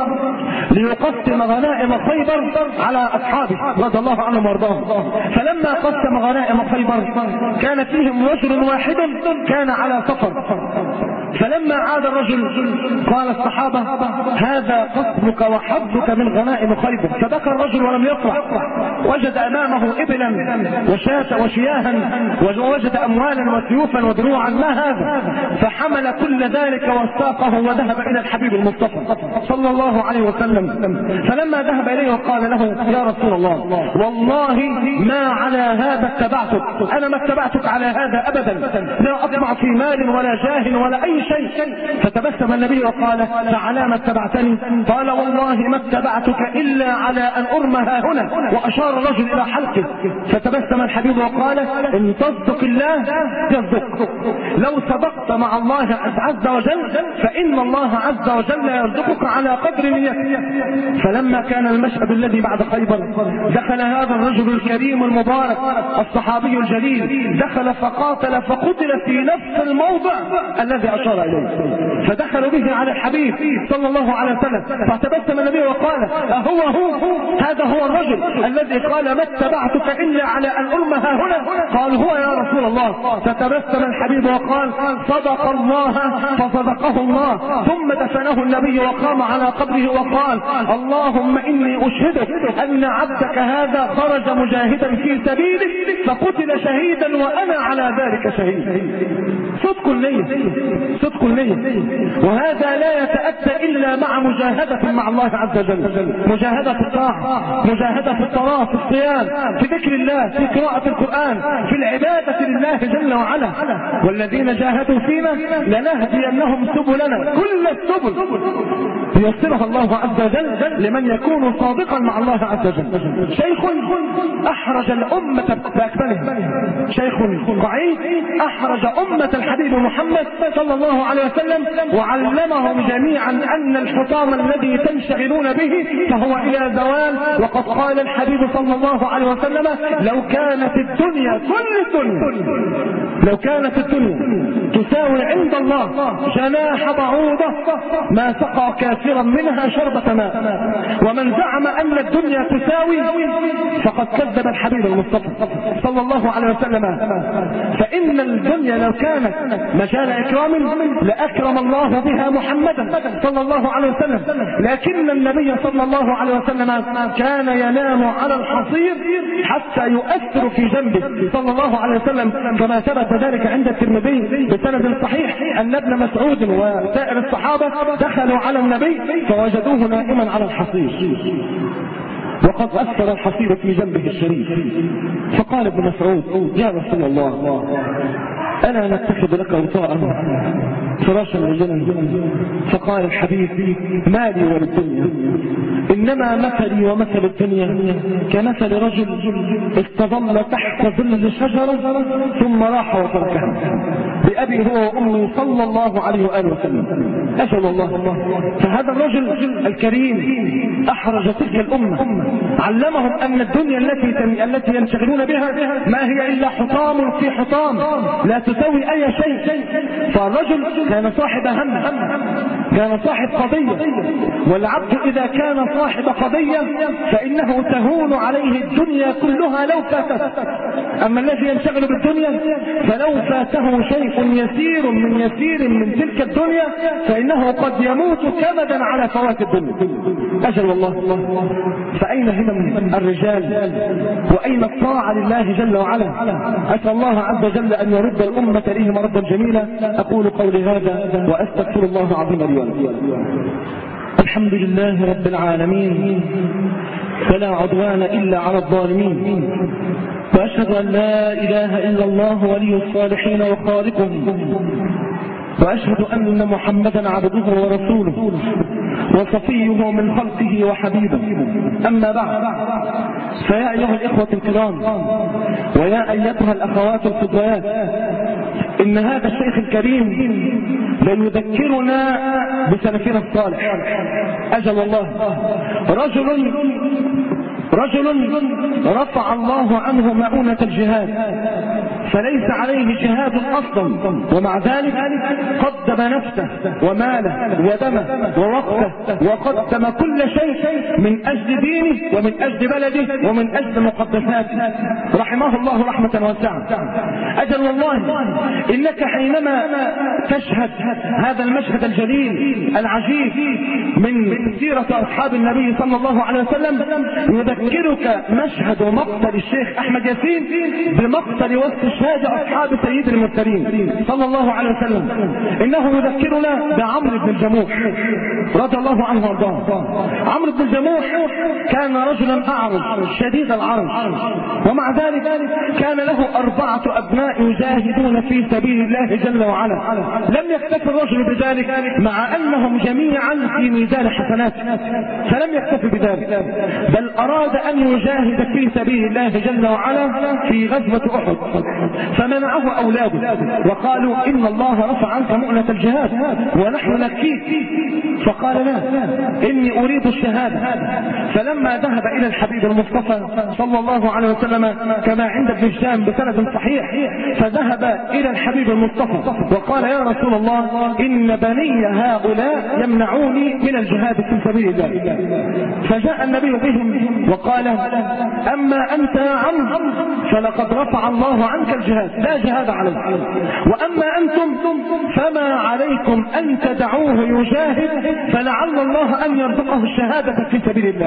ليقسم غنائم خيبر على أصحابه رضي الله عنهم وارضاهم. فلما قسم غنائم خيبر كان فيهم رجل واحد كان على سفر، فلما عاد الرجل قال الصحابة هذا قسمك وحظك من غنائم خيبر، فبكى الرجل ولم يفرح، وجد امامه ابلا وشاة وشياها ووجد اموالا وسيوفا ودروعا، ما هذا؟ فحمل كل ذلك واستاقه وذهب الى الحبيب المصطفى صلى الله عليه وسلم. فلما ذهب اليه وقال له يا رسول الله والله ما على هذا اتبعتك، انا ما اتبعتك على هذا ابدا، لا اطمع في مال ولا جاه ولا اي شيء. فتبسم النبي وقال فعلى ما اتبعتني؟ قال والله ما اتبعتك الا على ان ارمى ها هنا، واشار الرجل الى حلقه. فتبسم الحبيب وقال ان تصدق الله يصدق، لو صدقت مع الله عز وجل فان الله عز وجل يرزقك على قدر نيتك. فلما كان المشهد الذي بعد خيبر دخل هذا الرجل الكريم المبارك الصحابي الجليل، دخل فقاتل فقتل في نفس الموضع الذي اشار اليه، فدخلوا به على الحبيب صلى الله عليه وسلم. فتبسم النبي وقال اهو هو هذا هو الرجل الذي قال ما اتبعتك الا على ان ارمى ها هنا؟ قال هو يا رسول الله. فتبسم الحبيب وقال صدق الله فصدقه الله. ثم دفنه النبي وقام على قبره وقال اللهم اني اشهدك ان عبدك هذا خرج مجاهدا في سبيلك فقتل شهيدا وانا على ذلك شهيد. صدق النية، صدق النية، وهذا لا يتأتى إلا مع مجاهدة مع الله عز وجل، مجاهدة الطاعة، مجاهدة في الصلاة، في الصيام، في ذكر الله، في قراءة القرآن، في العبادة لله جل وعلا. والذين جاهدوا فينا لنهدينهم سبلنا، كل السبل ييسرها الله عز وجل لمن يكون صادقا مع الله عز وجل. شيخ أحرج الأمة بأكملها، شيخ قعيد أحرج أمة الحبيب محمد صلى الله عليه وسلم وعلمهم جميعا أن الحطام الذي تنشغلون به فهو إلى زوال. وقد قال الحبيب صلى الله عليه وسلم لو كانت الدنيا كل الدنيا لو كانت الدنيا تساوي عند الله جناح بعوضة ما سقى كافرا منها شربة ماء. ومن زعم أن الدنيا تساوي فقد كذب الحبيب المصطفى صلى الله عليه وسلم. فإن الدنيا لو كانت مجال إكرام لأكرم الله بها محمدا صلى الله عليه وسلم، لكن النبي صلى الله عليه وسلم كان ينام على الحصير حتى يؤثر في جنبه صلى الله عليه وسلم، كما ثبت ذلك عند الترمذي بسند صحيح أن ابن مسعود وسائر الصحابة دخلوا على النبي فوجدوه نائما على الحصير وقد أثر الحصير في جنبه الشريف. فقال ابن مسعود يا رسول الله ألا نتخذ لك وطاء فراشا للجنة؟ فقال الحبيب مالي وللدنيا، إنما مثلي ومثل الدنيا كمثل رجل استظل تحت ظل شجرة ثم راح وتركها بأبي هو وأمي صلى الله عليه وآله وسلم. أسأل الله. فهذا الرجل الكريم أحرج تلك الأمة، علمهم أن الدنيا التي التي ينشغلون بها ما هي إلا حطام في حطام لا تسوي أي شيء. فالرجل كان صاحب هم، كان صاحب قضية، والعبد إذا كان صاحب قضية فإنه تهون عليه الدنيا كلها لو فاتته. أما الذي ينشغل بالدنيا فلو فاته شيء يسير من يسير من تلك الدنيا فإنه قد يموت كبدا على فوات الدنيا. أجل والله. فأين همم الرجال وأين الطاعة لله جل وعلا؟ أسأل الله عز وجل أن يرد الأمة إليه مردا جميلا. أقول قولي هذا وأستغفر الله العظيم لي ولكم. الحمد لله رب العالمين، ولا عدوان إلا على الظالمين، وأشهد أن لا إله إلا الله ولي الصالحين وخالقهم، وأشهد أن محمدا عبده ورسوله وصفيه من خلقه وحبيبه. أما بعد، فيا أيها الإخوة الكرام ويا أيتها الأخوات الفضيات، إن هذا الشيخ الكريم ليذكرنا بسلفنا الصالح. أجل والله. رجل رجل رفع الله عنه مؤونة الجهاد، فليس عليه جهاد أصلا، ومع ذلك قدم نفسه وماله ودمه ووقته وقدم كل شيء من أجل دينه ومن أجل بلده ومن أجل مقدساته، رحمه الله رحمة واسعة. أجل والله، إنك حينما تشهد هذا المشهد الجليل العجيب من سيرة أصحاب النبي صلى الله عليه وسلم، يذكرك مشهد مقتل الشيخ أحمد ياسين بمقتل واستشهاد أصحاب سيد المرسلين صلى الله عليه وسلم. إنه يذكرنا بعمرو بن الجموح رضي الله عنه وارضاه. عمرو بن الجموح كان رجلا أعرج شديد العرج، ومع ذلك كان له أربعة أبناء يجاهدون في سبيل الله جل وعلا. لم يكتفي الرجل بذلك مع أنهم جميعا في ميزان حسنات، فلم يكتفي بذلك، بل أراد أن يجاهد في سبيل الله جل وعلا في غزوة أحد، فمنعه أولاده وقالوا إن الله رفع عنك مؤنة الجهاد ونحن نكفيك، فقال لا، إني أريد الشهادة. فلما ذهب إلى الحبيب المصطفى صلى الله عليه وسلم كما عند ابن هشام بسند صحيح، فذهب إلى الحبيب المصطفى وقال يا رسول الله إن بني هؤلاء يمنعوني من الجهاد في سبيل الله. فجاء النبي بهم وقال أما أنت يا عمرو فلقد رفع الله عنك الجهاد، لا جهاد عليك، وأما أنتم فما عليكم أن تدعوه يجاهد فلعل الله أن يرزقه الشهادة في سبيل الله.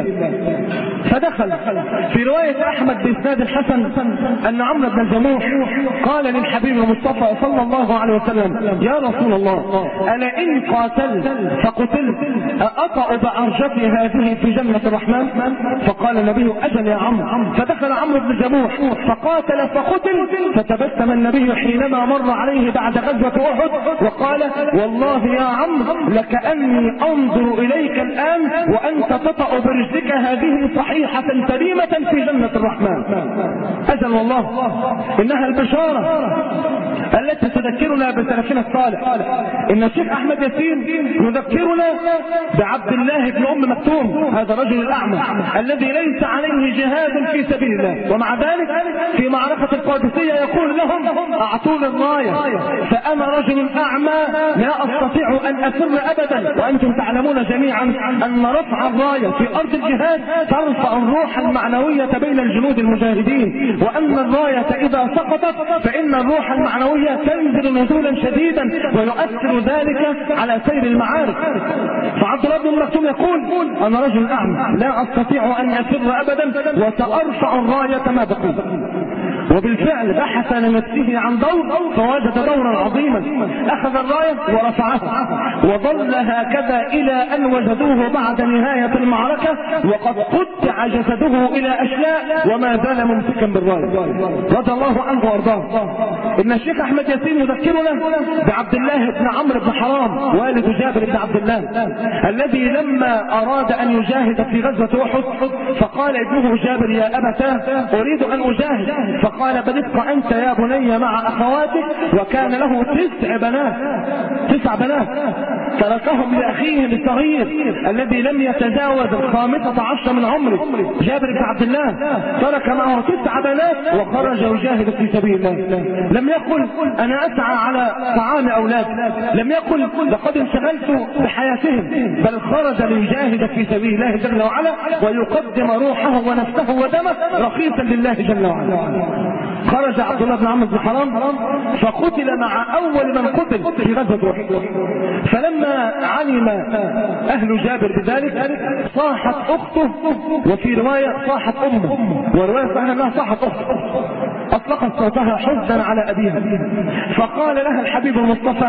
فدخل في رواية أحمد بإسناد الحسن أن عمرو بن الجموح قال للحبيب المصطفى صلى الله عليه وسلم يا رسول الله ألا إن قاتلت فقتلت أأطأ بعرجتي هذه في جنة الرحمن؟ فقال النبي أجل يا عمرو. فدخل عمرو بن الجموح فقاتل فقتل، فتبسم النبي حينما مر عليه بعد غزوة أحد وقال والله يا عمرو لكأني أنظر إليك الآن وأنت تطأ برجلك هذه صحيحة سليمة في جنة الرحمن. أجل والله، إنها البشارة التي تذكرنا بسلفنا الصالح. إن الشيخ أحمد ياسين يذكرنا بعبد الله بن أم مكتوم، هذا الرجل الأعمى الذي ليس عليه جهاد في سبيل الله، ومع ذلك في معركة القادسية يقول لهم أعطوني الراية فأنا رجل أعمى لا أستطيع أن أفر أبدا، وأنتم تعلمون جميعا أن رفع الراية في أرض الجهاد ترفع الروح المعنوية بين الجنود المجاهدين، وأن الراية إذا سقطت فإن الروح المعنوية تنزل نزولا شديدا ويؤثر ذلك على سير المعارك. فعبد الله بن مكتوم يقول أنا رجل أعمى لا أستطيع أن أفر أبدا وسأرفع الراية ما بقيت. وبالفعل بحث لنفسه عن دور فوجد دورا عظيما، أخذ الراية ورفعها وظل هكذا إلى أن وجدوه بعد نهاية المعركة وقد قطع جسده إلى أشلاء وما زال ممسكا بالراية رضي الله عنه وارضاه. إن الشيخ أحمد ياسين يذكرنا بعبد الله بن عمرو بن حرام والد جابر بن عبد الله الذي لما أراد أن يجاهد في غزوة أحد فقال ابنه جابر يا أبتاه أريد أن أجاهد، فقال فقال بل ابق انت يا بني مع اخواتك، وكان له تسع بنات تسع بنات تركهم لاخيه الصغير الذي لم يتجاوز الخامسة عشر من عمره، جابر بن عبد الله ترك معه تسع بنات وخرج يجاهد في سبيل الله. لم يقل انا اسعى على طعام اولاد، لم يقل لقد انشغلت بحياتهم، بل خرج ليجاهد في سبيل الله جل وعلا ويقدم روحه ونفسه ودمه رخيصا لله جل وعلا. خرج عبد الله بن عمرو بن حرام فقتل مع اول من قتل في غزوة أحد. فلما علم اهل جابر بذلك صاحت اخته، وفي رواية صاحت امه، ورواية صحيحة انها صاحت اخته، اطلقت صوتها حزنا على ابيها. فقال لها الحبيب المصطفى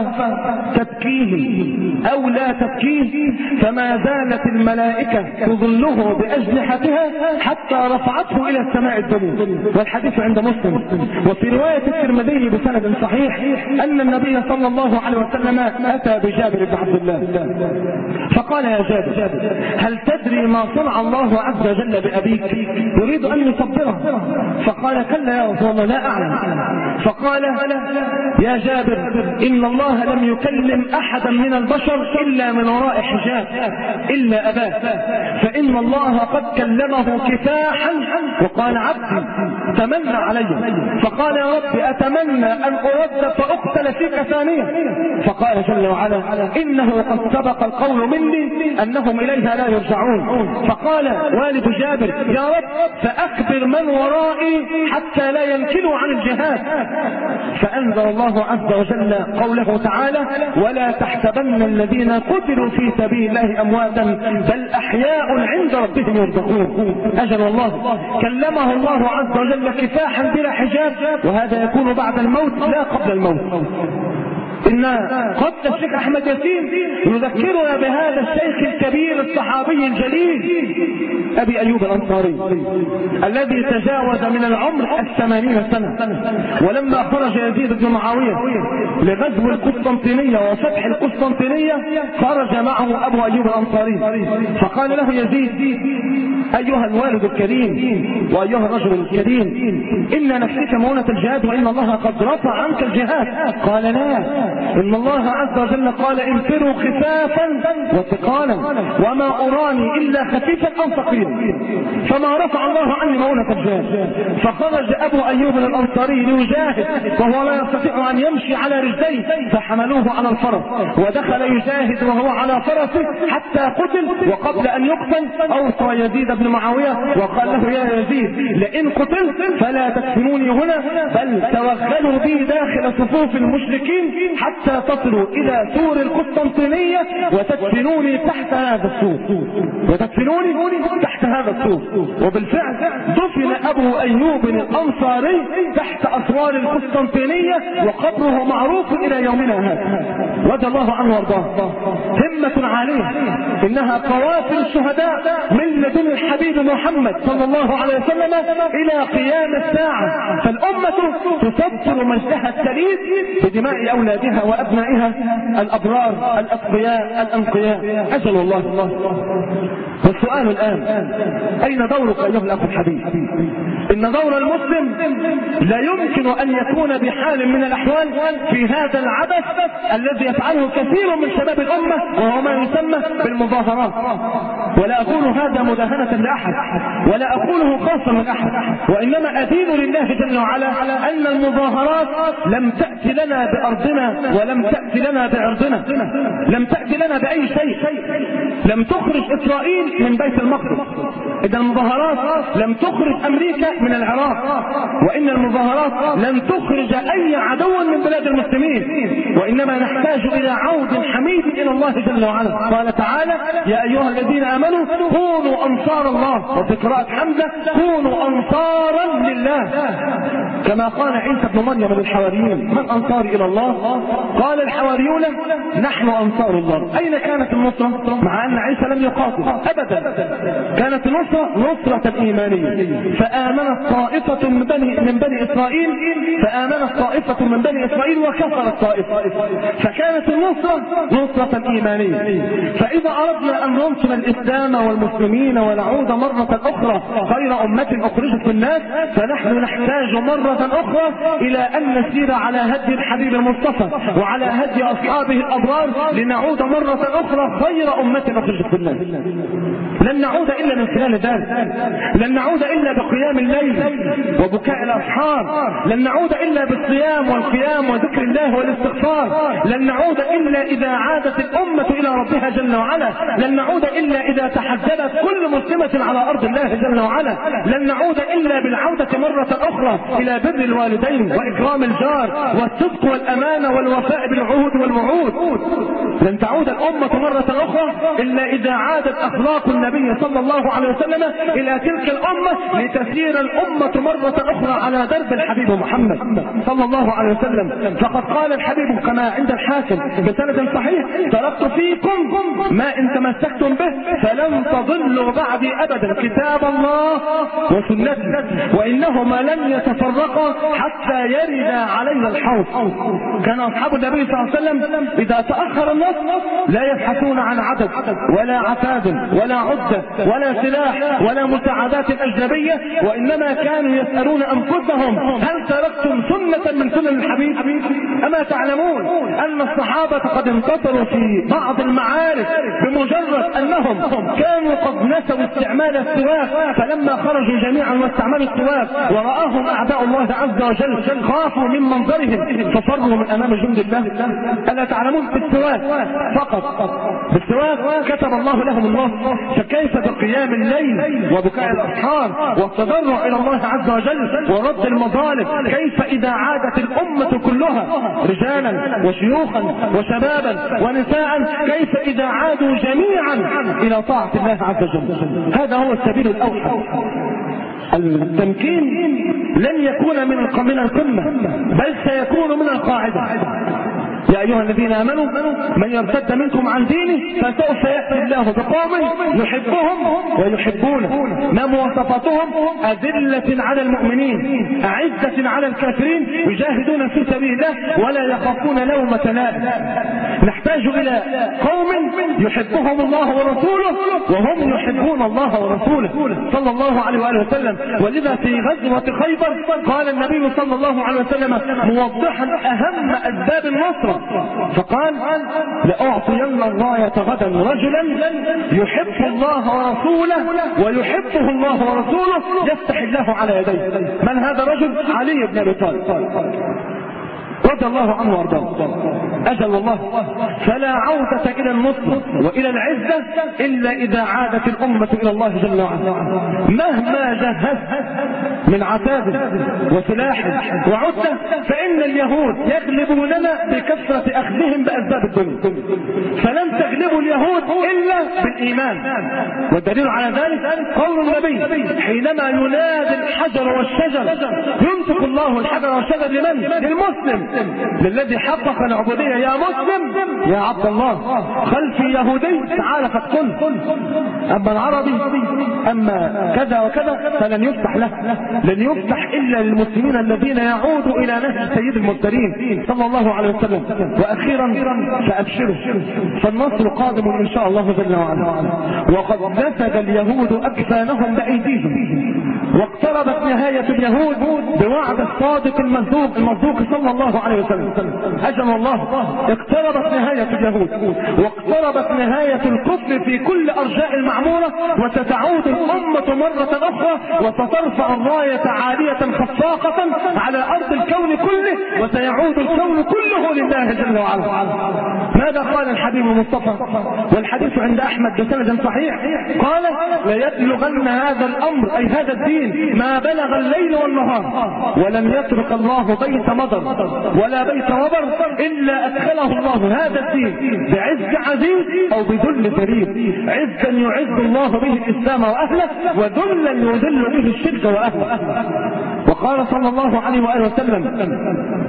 تبكيه او لا تبكيه، فما زالت الملائكة تظله باجنحتها حتى رفعته الى السماء الدنيا. والحديث عند مسلم. وفي رواية الترمذي بسند صحيح ان النبي صلى الله عليه وسلم اتى بجابر بن عبد الله فقال يا جابر هل تدري ما صنع الله عز وجل بأبيك؟ يريد ان يصبره. فقال كلا يا رسول الله لا اعلم. فقال يا جابر ان الله لم يكلم احدا من البشر الا من وراء حجاب الا اباه، فان الله قد كلمه كفاحا وقال عبدي تمنى علي. فقال يا رب اتمنى ان ارد فاقتل فيك ثانية. فقال جل وعلا انه قد سبق القول مني انهم اليها لا يرجعون. فقال والد جابر يا رب فاخبر من ورائي حتى لا ينكلوا عن الجهاد. فانزل الله عز وجل قوله تعالى ولا تحسبن الذين قتلوا في سبيل الله امواتا بل احياء عند ربهم يرزقون. اجل الله كلمه الله عز وجل كفاحا بلا حجاب، وهذا يكون بعد الموت لا قبل الموت. إن قتل الشيخ أحمد ياسين يذكرنا بهذا الشيخ الكبير الصحابي الجليل أبي أيوب الأنصاري الذي تجاوز من العمر الثمانين سنة. ولما خرج يزيد بن معاوية لغزو القسطنطينية وفتح القسطنطينية خرج معه أبو أيوب الأنصاري فقال له يزيد أيها الوالد الكريم وأيها الرجل الكريم إن نفسك مؤونة الجهاد وإن الله قد رفع عنك الجهاد. قال لا، إن الله عز وجل قال انفروا خفافا وثقالا وما أراني إلا خفيفا أو ثقيلا، فما رفع الله عني مؤونة الجهاد. فخرج أبو أيوب الأنصاري ليجاهد وهو لا يستطيع أن يمشي على رجليه، فحملوه على الفرس ودخل يجاهد وهو على فرسه حتى قتل. وقبل أن يقتل أوصى يزيد بن معاوية وقال له يا يزيد لئن قتلت فلا تدفنوني هنا بل توغلوا بي داخل صفوف المشركين حتى تصلوا الى سور القسطنطينية وتدفنوني تحت هذا السور وتدفنوني تحت هذا السور. وبالفعل دفن ابو ايوب الانصاري تحت اسوار القسطنطينية وقبره معروف الى يومنا هذا رضي الله عنه وارضاه. همة عالية انها قوافل الشهداء من لدن الحبيب محمد صلى الله عليه وسلم الى قيام الساعة. فالامة تسطر مجدها السليم بدماء اولادها وابنائها الابرار الاتقياء الانقياء. اجل الله. والسؤال الان اين دورك ايها الاخ الحبيب؟ ان دور المسلم لا يمكن ان يكون بحال من الاحوال في هذا العبث الذي يفعله كثير من شباب الامه وهو ما يسمى بالمظاهرات. ولا اقول هذا مداهنة لاحد ولا اقوله خاصا من احد، وانما ادين لله جل وعلا ان المظاهرات لم تأتي لنا بارضنا ولم تأتي لنا بعرضنا، لم تأتي لنا باي شيء. لم تخرج اسرائيل من بيت المقدس، اذا المظاهرات لم تخرج امريكا من العراق، وان المظاهرات لم تخرج اي عدو من بلاد المسلمين، وانما نحتاج الى عود حميد الى الله جل وعلا. قال تعالى يا ايها الذين امنوا كونوا انصار الله، وفي قراءة حمزة كونوا انصارا لله، كما قال عيسى بن مريم للحواريين من انصاري الى الله؟ قال الحواريون نحن انصار الله. اين كانت النصرة؟ مع ان بن عيسى لم يقاتل ابدا، كانت نصرة نصرة ايمانية. فآمنت طائفة من بني من بني اسرائيل فآمنت طائفة من بني اسرائيل وكفرت طائفة، فكانت النصرة نصرة ايمانية. فاذا اردنا ان ننصر الاسلام والمسلمين ونعود مرة اخرى خير امة اخرجت للناس، فنحن نحتاج مرة اخرى الى ان نسير على هدي الحبيب المصطفى وعلى هدي اصحابه الابرار، لنعود مرة اخرى خير امة اخرجت للناس. لن نعود الا من خلال ذلك، لن نعود الا بقيام الليل وبكاء الاسحار، لن نعود الا بالصيام والقيام وذكر الله والاستغفار، لن نعود الا اذا عادت الامة الى ربها جل وعلا، لن نعود الا اذا تحدثت كل مسلمة على ارض الله جل وعلا، لن نعود الا بالعودة مرة اخرى الى بر الوالدين واكرام الجار والصدق والامانة والوفاء بالعهود والوعود. لن تعود الامة مرة اخرى الا اذا عادت اخلاق النبي صلى الله عليه وسلم الى تلك الامة، لتسير الامة مرة اخرى على درب الحبيب محمد صلى الله عليه وسلم. فقد قال الحبيب كما عند الحاكم بسند صحيح: تركت فيكم ما ان تمسكتم به فلن تضلوا بعدي ابدا، كتاب الله وسنتي، وانهما لن يتفرقا حتى يرد علينا الحوض. كان اصحاب النبي صلى الله عليه وسلم اذا تاخر النصر لا يبحثون عن عدد ولا عتاد ولا عدة ولا سلاح ولا مساعدات اجنبية، وانما كانوا يسألون انفسهم: هل تركتم سنة من سنن الحبيب؟ اما تعلمون ان الصحابة قد انتصروا في بعض المعارك بمجرد انهم كانوا قد نسوا استعمال السواك، فلما خرجوا جميعا واستعملوا السواك ورآهم اعداء الله عز وجل خافوا من منظرهم ففروا من امام جند الله. الا تعلمون بالسواك فقط، بالسواك كتب الله لهم النصر، فكيف بقيام الليل وبكاء الاسحار والتضرع الى الله عز وجل ورد المظالم؟ كيف اذا عادت الامة كلها رجالا وشيوخا وشبابا ونساء، كيف اذا عادوا جميعا الى طاعة الله عز وجل؟ هذا هو السبيل الاوحد. التمكين لن يكون من من القمة، بل سيكون من القاعدة. يا ايها الذين امنوا من يرتد منكم عن دينه فسوف ياتي الله بقوم يحبهم ويحبونه. ما مواصفاتهم؟ اذلة على المؤمنين اعزة على الكافرين يجاهدون في سبيل الله ولا يخافون لومة لائم. نحتاج الى قوم يحبهم الله ورسوله وهم يحبون الله ورسوله صلى الله عليه واله وسلم. ولذا في غزوة خيبر قال النبي صلى الله عليه وسلم موضحا اهم اسباب النصر، فقال: لأعطين الراية غدا رجلا يحب الله ورسوله ويحبه الله ورسوله يفتح الله على يديه. من هذا الرجل؟ علي بن ابي طالب رضي الله عنه وارضاه. اجل والله، فلا عودة الى النصر والى العزة الا اذا عادت الامة الى الله جل وعلا. مهما جهزت من عتاد وسلاح وعدة فان اليهود يغلبوننا بكثرة اخذهم باسباب الدنيا، فلن تغلبوا اليهود الا بالايمان. والدليل على ذلك قول النبي حينما ينادي الحجر والشجر: ينطق الله الحجر والشجر لمن؟ للمسلم، للذي حقق العبودية. يا مسلم يا عبد الله خلفي يهودي تعال فاقتل. اما العربي اما كذا وكذا فلن يفتح له، لن يفتح الا للمسلمين الذين يعودوا الى نهج سيد المرسلين صلى الله عليه وسلم. واخيرا فابشروا فالنصر قادم ان شاء الله جل وعلا. وقد نسج اليهود اكفانهم بايديهم، واقتربت نهاية اليهود بوعد الصادق المصدوق المصدوق صلى الله عليه وسلم. اجل الله، اقتربت نهاية اليهود واقتربت نهاية الكفر في كل ارجاء المعمورة، وستعود الامة مرة اخرى وسترفع الراية عالية خفاقة على ارض الكون كله، وسيعود الكون كله لله جل وعلا. ماذا قال الحبيب المصطفى والحديث عند احمد بسند صحيح؟ قال: ليبلغن هذا الامر اي هذا الدين ما بلغ الليل والنهار، ولن يترك الله بيت مضر ولا بيت وبر الا ادخله الله هذا الدين بعز عزيز او بذل ذليل. عزا يعز الله به الاسلام واهله، وذلا يذل به الشرك واهله. وقال صلى الله عليه واله وسلم: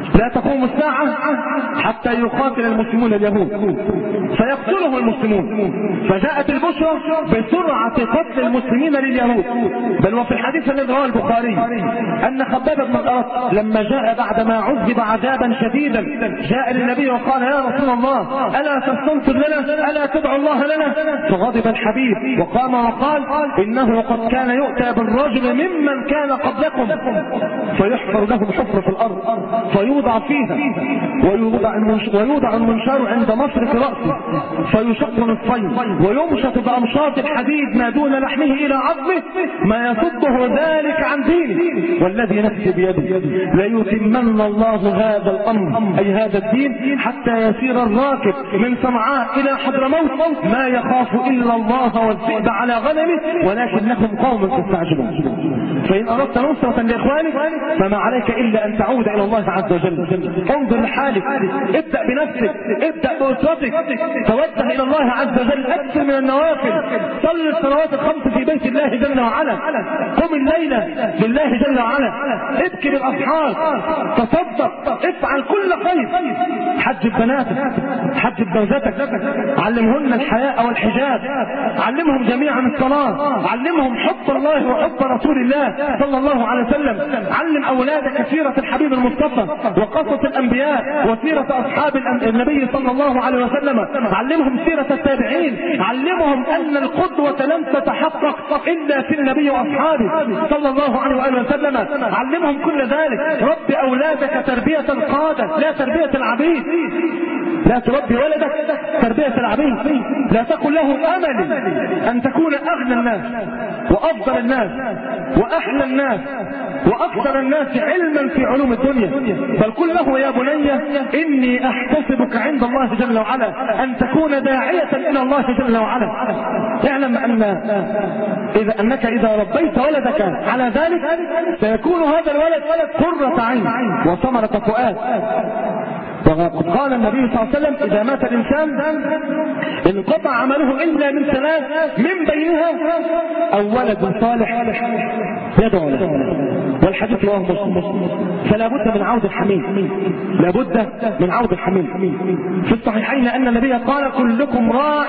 لا تقوم الساعة حتى يقاتل المسلمون اليهود فيقتلهم المسلمون. فجاءت البشرى بسرعة قتل المسلمين لليهود. بل وفي الحديث الذي رواه البخاري أن خباب بن الأرط لما جاء بعدما عذب عذابا شديدا جاء للنبي وقال يا رسول الله ألا تستنصر لنا ألا تدعو الله لنا؟ فغضب الحبيب وقام وقال إنه قد كان يؤتى بالرجل ممن كان قبلكم فيحفر له حفر في الأرض فيوضع فيها ويوضع ويوضع المنشار عند مشرق رأسه فيشق نصفين ويمشط بأمشاط الحديد ما دون لحمه إلى عظمه ما يصده ذلك عن دينه والذي نفسي بيده ليتمن الله هذا الأمر أي هذا الدين حتى يسير الراكب من صنعاء إلى حضرموت ما يخاف إلا الله والذئب على غنمه ولكنكم قوم تستعجلون. فإن أردت نصرة لإخوانك فما عليك إلا أن تعود إلى الله عز وجل. انظر لحالك، ابدأ بنفسك، ابدأ بأسرتك، توجه إلى الله عز وجل، أكثر من النوافل، صل الصلوات الخمس في بيت الله جل وعلا، قم الليلة لله جل وعلا، ابكي بالأسحار، تصدق، افعل كل خير، حجب بناتك، حجب زوجتك، علمهن الحياء والحجاب، علمهم جميعا الصلاة، علمهم حب الله وحب رسول الله صلى الله عليه وسلم، علم أولادك سيرة الحبيب المصطفى وقصص الأنبياء وسيرة أصحاب النبي صلى الله عليه وسلم، علمهم سيرة التابعين، علمهم أن القدوة لم تتحقق إلا في النبي وأصحابه صلى الله عليه وآله وسلم، علمهم كل ذلك. رب أولادك تربية القادة لا تربية العبيد، لا تربي ولدك تربية العبيد، لا تكن له أمل أن تكون أغنى الناس وأفضل الناس وأحلى الناس وأكثر الناس علما في علوم الدنيا، بل قل له يا بني إني أحتسبك عند الله جل وعلا أن تكون داعية إلى الله جل وعلا. اعلم أن إذا أنك إذا ربيت ولدك على ذلك سيكون هذا الولد قرة عين وثمرة فؤاد. وقد قال النبي صلى الله عليه وسلم إذا مات الإنسان انقطع عمله إلا من ثلاث من بينها أو ولد صالح يدعو له، والحديث رواه مسلم. فلا بد من عود الحميد، لا بد من عود الحميد. في الصحيحين أن النبي قال كلكم راع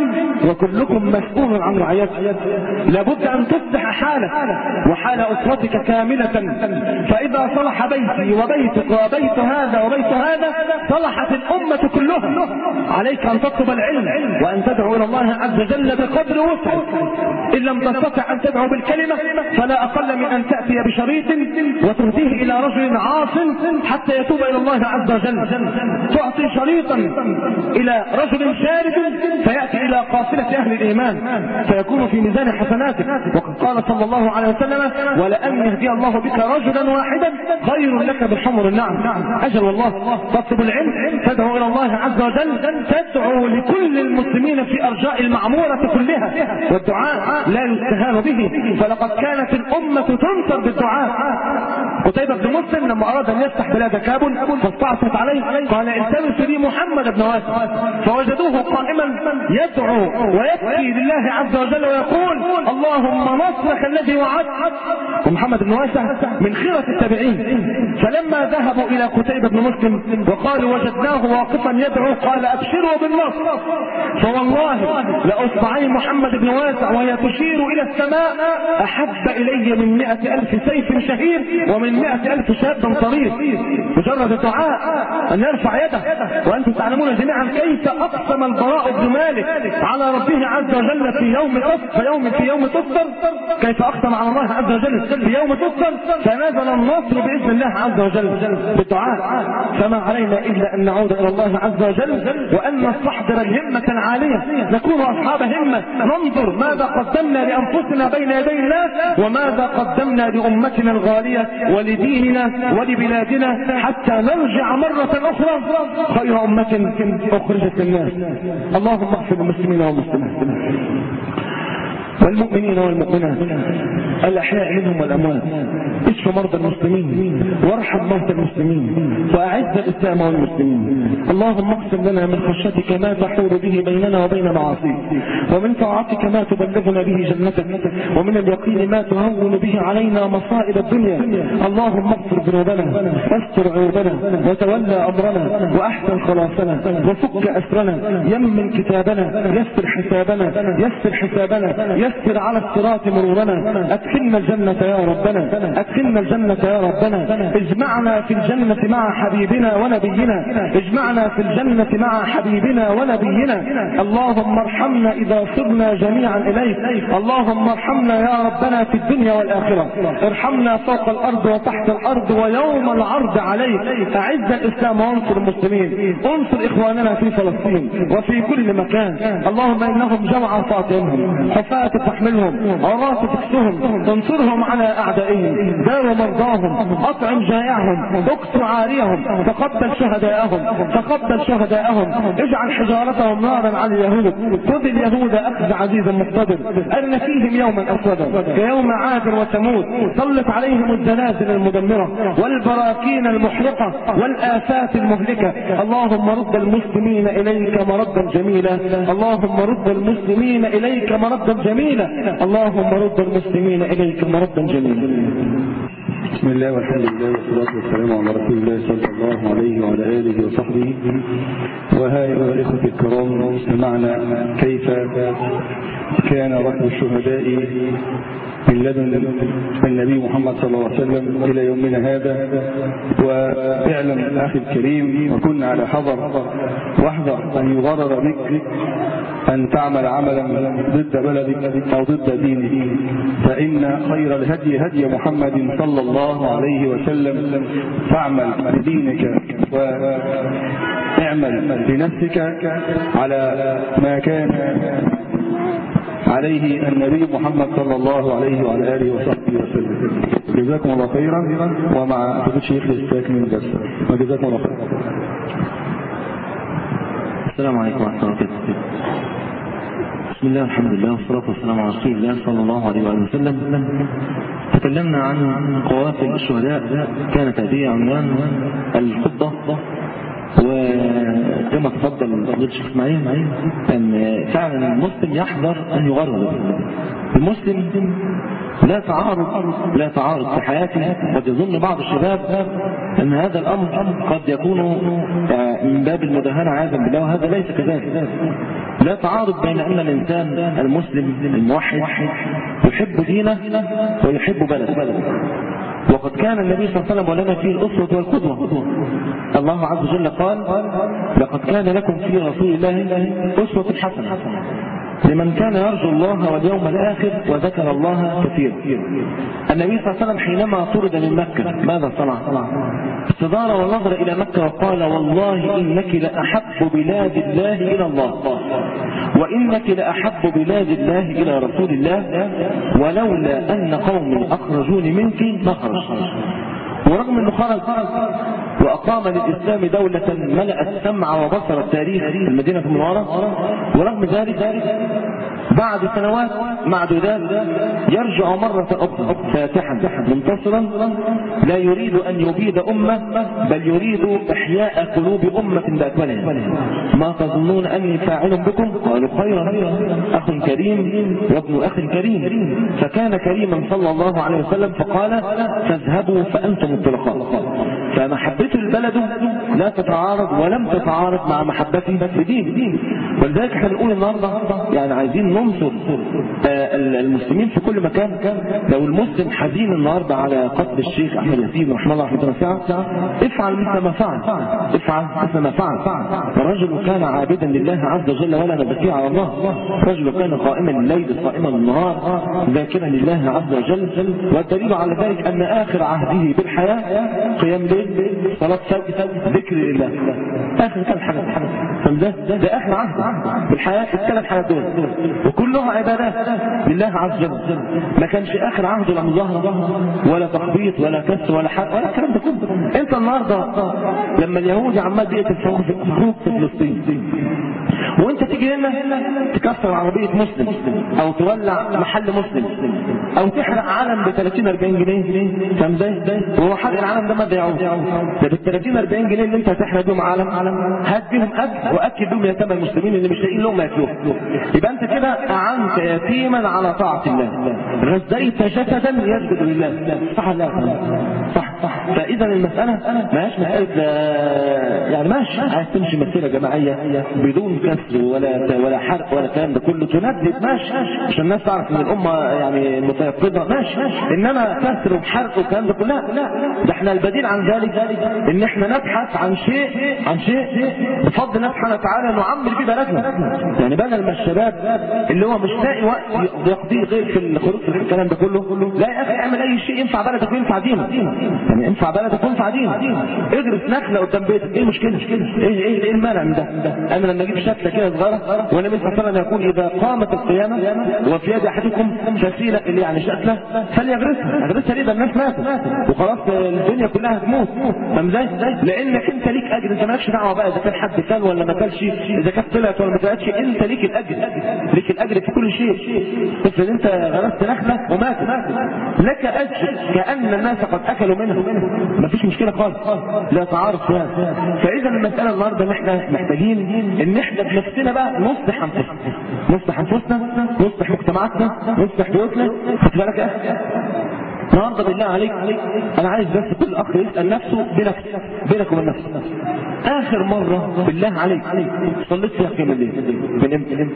وكلكم مسؤول عن رعيته. لا بد أن تصلح حالك وحال أسرتك كاملة، فإذا صلح بيتي وبيتك وبيت هذا وبيت هذا صلحت الأمة كلها. عليك أن تطلب العلم وأن تدعو إلى الله عز وجل بقدر وسعك. إن لم تستطع أن تدعو بالكلمة فلا أقل من أن تأتي بشريط وتهديه إلى رجل عاص حتى يتوب إلى الله عز وجل. تعطي شريطا إلى رجل شارد فيأتي إلى قافلة أهل الإيمان فيكون في ميزان حسناتك. وقد قال صلى الله عليه وسلم ولأن يهدي الله بك رجلا واحدا خير لك بحمر النعم. أجل والله. تطلب العلم، تدعو إلى الله عز وجل، تدعو لكل المسلمين في أرجاء المعمورة كلها، والدعاء لا يستهان به، فلقد كانت الأمة تنصر بالدعاء. قتيبة بن مسلم لما أراد أن يفتح بلاد كابل فاستعصت عليه قال التمسوا لي محمد بن واسع، فوجدوه قائما يدعو ويبكي لله عز وجل ويقول اللهم نصرك الذي وعدت. ومحمد بن واسع من خيرة التابعين. فلما ذهبوا إلى قتيبة بن مسلم وقالوا وجدناه واقفا يدعو قال أبشروا بالنصر، فوالله لأصبعي محمد بن واسع وهي تشير إلى السماء أحب إلي من مئة ألف سيف شهير ومن مئة ألف شاب طريق. مجرد الدعاء أن يرفع يده. وأنتم تعلمون جميعا كيف أقسم البراء بن مالك على ربه عز وجل في يوم في يوم في يوم تصدر، كيف أقسم على الله عز وجل في يوم تصدر فنزل النصر بإذن الله عز وجل بالدعاء. فما علينا إلا أن نعود إلى الله عز وجل وأن نستحضر الهمة العالية، نكون أصحاب همة، ننظر ماذا قدمنا لأنفسنا بين يدي الله وماذا قدمنا لأمتنا الغالية ولديننا ولبلادنا حتى نرجع مرة أخرى خير أمة أخرجت للناس. اللهم اغفر للمسلمين والمسلمات. والمؤمنين والمؤمنات الأحياء منهم والأموات، اشف مرضى المسلمين وارحم موتى المسلمين وأعز الإسلام والمسلمين. اللهم اقسم لنا من خشيتك ما تحول به بيننا وبين معاصيك، ومن طاعتك ما تبلغنا به جنتك، ومن اليقين ما تهون به علينا مصائب الدنيا. اللهم اغفر ذنوبنا واستر عيوبنا وتولى أمرنا وأحسن خلاصنا وفك أسرنا، يمن كتابنا، يسر حسابنا، يسر حسابنا، يسر على الصراط مرورنا، أدخلنا الجنة يا ربنا، أدخلنا الجنة يا ربنا. اجمعنا في الجنة مع حبيبنا ونبينا، اجمعنا في الجنة مع حبيبنا ونبينا. اللهم ارحمنا إذا صرنا جميعا إليك، اللهم ارحمنا يا ربنا في الدنيا والآخرة، ارحمنا فوق الأرض وتحت الأرض ويوم العرض عليك. أعز الإسلام وانصر المسلمين، انصر إخواننا في فلسطين وفي كل مكان. اللهم إنهم جمع فاطمهم، حفاة تحملهم، عراة تكسهم، تنصرهم على أعدائهم، داو مرضاهم، أطعم جائعهم، اكس عاريهم، تقبل شهداءهم، تقبل شهداءهم، اجعل حجارتهم نارا على اليهود، خذ اليهود أخذ عزيز مقتدر، أرن فيهم يوما أسودا كيوم عاد وثمود، سلط عليهم الزلازل المدمرة والبراكين المحرقة والآفات المهلكة. اللهم رد المسلمين إليك مردا جميلا، اللهم رد المسلمين إليك مردا جميلا، اللهم رد المسلمين إليك مردا جميلا. بسم الله والحمد لله والصلاة والسلام على رسول الله صلى الله عليه وعلى آله وصحبه. وها أيها الإخوة الكرام، سمعنا كيف كان ركب الشهداء من لدن النبي محمد صلى الله عليه وسلم إلى يومنا هذا. واعلم أخي الكريم، وكنا على حذر واحذر أن يغرر بك أن تعمل عملا ضد بلدك أو ضد دينك، فإن خير الهدي هدي محمد صلى الله عليه وسلم. فاعمل بدينك واعمل بنفسك على ما كان عليه النبي محمد صلى الله عليه وعلى آله وصحبه وسلم. جزاكم الله خيرا. ومع فضيلة الشيخ الاستكمال بس، وجزاكم الله خيرا. السلام عليكم ورحمة الله وبركاته. بسم الله والحمد لله والصلاة والسلام على رسول الله صلى الله عليه وآله وسلم. تكلمنا عن قوافل الشهداء، كانت هذه عنوان الخطبة، وكما تفضل فضيلة الشيخ اسماعيل ان فعلا المسلم يحذر ان يغرر. المسلم لا تعارض لا تعارض في حياته. قد يظن بعض الشباب ان هذا الامر قد يكون من باب المداهنة عياذا بالله، وهذا ليس كذلك. لا تعارض بين ان الانسان المسلم الموحد يحب دينه ويحب بلده. وقد كان النبي صلى الله عليه وسلم ولنا فيه الأسوة والقدوة. الله عز وجل قال: لقد كان لكم في رسول الله أسوة حسنة لمن كان يرجو الله واليوم الآخر وذكر الله كثيرا. النبي صلى الله عليه وسلم حينما طرد من مكة ماذا صنع؟ استدار ونظر إلى مكة وقال: والله إنك لأحب بلاد الله إلى الله، وإنك لأحب بلاد الله إلى رسول الله، ولولا أن قوم أخرجوني منك ما خرج. ورغم أنه خرج وأقام للإسلام دولة ملأت سمع وبصر التاريخ في المدينة المنورة، ورغم ذلك بعد سنوات معدودات يرجع مرة أخرى فاتحا منتصرا، لا يريد أن يبيد أمة، بل يريد إحياء قلوب أمة بأكملها. ما تظنون أني فاعل بكم؟ قالوا خيرا، أخ كريم وابن أخ كريم. فكان كريما صلى الله عليه وسلم فقال: فاذهبوا فأنتم الطلقاء. فمحبته البلد لا تتعارض ولم تتعارض مع محبته بدين. ولذلك احنا بنقول النهارده يعني عايزين ننصر المسلمين في كل مكان. لو المسلم حزين النهارده على قتل الشيخ احمد ياسين رحمه الله رحمه واسعه، افعل مثل ما فعل، افعل مثل ما فعل. الرجل كان عابدا لله عز وجل ولا نبكي على الله. الرجل كان قائما الليل صائما النهار ذاكرا لله عز وجل. والدليل على ذلك ان اخر عهده بالحياه قيام ليل، صلاه ذكر لله، اخر ثلاث حاجات. فده ده اخر عهد بالحياه، الثلاث حاجات دول وكلها عبادات لله عز وجل. ما كانش اخر عهد لا مظاهره ولا تخبيط ولا كسر ولا حق ولا الكلام ده كله. انت النهارده لما اليهود عمال يقتل في فلسطين وانت تيجي هنا تكسر عربية مسلم او تولع محل مسلم او تحرق علم ب ثلاثين أربعين جنيه، فاهم ازاي؟ وهو حرق العلم ده ما بيعوز، ده بال ثلاثين أربعين جنيه اللي انت هتحرق بيهم علم هات بيهم اكل واكل بيهم يتامى المسلمين اللي مش لاقيين لهم ياكلوه. يبقى انت كده اعنت يتيما على طاعة الله، غذيت جسدا يسجد لله، صح ولا صح؟ صح. فاذا المسألة ما هيش مسألة يعني ماشي عايز تمشي مسيرة جماعية بدون كسر ولا ولا حرق ولا الكلام ده كله، تندد ماشي عشان الناس تعرف ان الامة يعني متيقظة ماشي، انما كسر وحرق والكلام ده كله لا لا، ده احنا البديل عن ذلك ان احنا نبحث عن شيء عن شيء بفضل الله سبحانه وتعالى نعمر فيه بلدنا. يعني بدل ما الشباب اللي هو مش لاقي وقت يقضيه غير في الخروج في الكلام ده كله، لا يا اخي اعمل اي شيء ينفع بلدك وينفع دينك، يعني ينفع بلدك وينفع دينك. ادرس نخله قدام بيتك، ايه المشكله؟ ايه ايه ايه المانع من ده؟ انا لما اجيب شكله كده صغيره والنبي صلى الله عليه وسلم يقول اذا قامت القيامه وفي يد احدكم فسيله اللي يعني شكله فليغرسها، اغرسها ليه؟ ده الناس ماتت وخلاص الدنيا كلها هتموت، فاهم ازاي؟ لانك انت ليك اجر، انت مالكش دعوه بقى اذا كان حد كان ولا ما كانش، اذا كانت طلعت ولا ما طلعتش، انت ليك الاجر، ليك الاجر في كل شيء. افرض انت غرست نخله وماتت لك اجر كان الناس قد اكلوا منها، مفيش مشكله خالص، لا تعارض فيها. فاذا المساله النهارده ان احنا محتاجين ان احنا بنفسنا بقى نصلح انفسنا، نصلح انفسنا، نصلح مجتمعاتنا، نصلح بيوتنا. خد بالك يا اخي النهارده بالله عليك انا عايز بس كل اخ يسال نفسه بنفسه، بينك وبين نفسك، اخر مره بالله عليك صليت فيها قيام الليل من امتى؟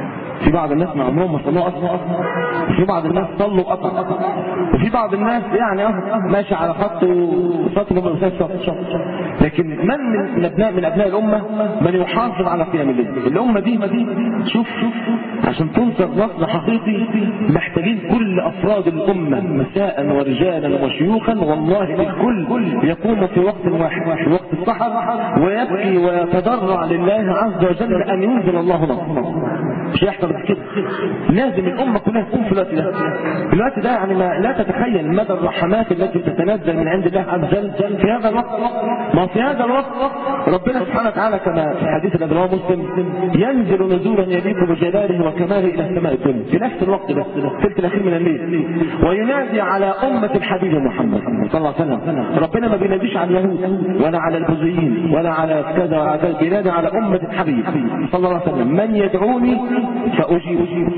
في بعض الناس مع عمرهم ما صلوا اصلا، وفي بعض الناس صلوا قطع، وفي بعض الناس يعني اه ماشي على خط وسطر ومسافه، لكن من من ابناء من ابناء الامه من يحافظ على قيام الليل. الامه دي شوف شوف عشان تنصر نصر حقيقي محتاجين كل افراد الامه مساء ورجالا وشيوخا، والله الكل يقوم في وقت واحد في وقت السحر ويبكي ويتضرع لله عز وجل ان ينزل الله نصره. مش هيحصل كده، لازم الامه كلها تقوم في الوقت ده. الوقت ده يعني ما لا تتخيل مدى الرحمات التي تتنزل من عند الله عز وجل في هذا الوقت. ما في هذا الوقت ربنا سبحانه وتعالى كما في حديث الذي رواه مسلم ينزل نزولا يليق بجلاله وكماله الى السماء الدنيا في نفس الوقت ده الثلث الاخير من الليل، وينادي على امه الحبيب محمد صلى الله عليه وسلم. ربنا ما بيناديش على اليهود ولا على البوذيين ولا على كذا ولا كذا، بينادي على امه الحبيب صلى الله عليه وسلم. من يدعوني فاجيب،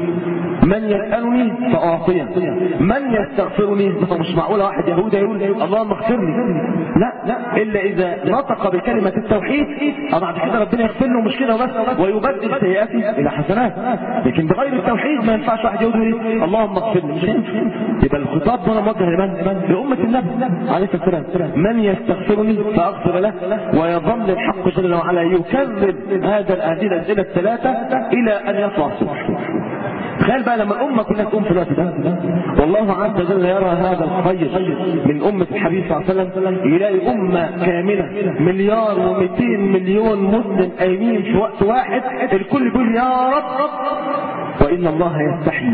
من يسالني فاعطيه، من يستغفرني. مش معقوله واحد يهودي يقول اللهم اغفر لي، لا لا، الا اذا نطق بكلمه التوحيد بعد كده ربنا يغفر له، مش كده وبس، ويبدل سيئاته الى حسنات. لكن بغير التوحيد ما ينفعش واحد يقول لي اللهم اغفر لي، مش ينفع. يبقى الخطاب ده موجه لمن؟ لامه النبي عليه الصلاه والسلام. من يستغفرني فاغفر له، ويظل الحق جل وعلا يكذب هذا هذه الاسئله الثلاثه الى ان يطلع الصبح. تخيل بقى لما الامه كلها تقوم في الوقت ده، والله عز وجل يرى هذا الخير من امه الحبيب صلى الله عليه وسلم، يلاقي امه كامله مليار ومئتين مليون مسلم قايمين في وقت واحد، الكل يقول يا رب. وان الله يستحي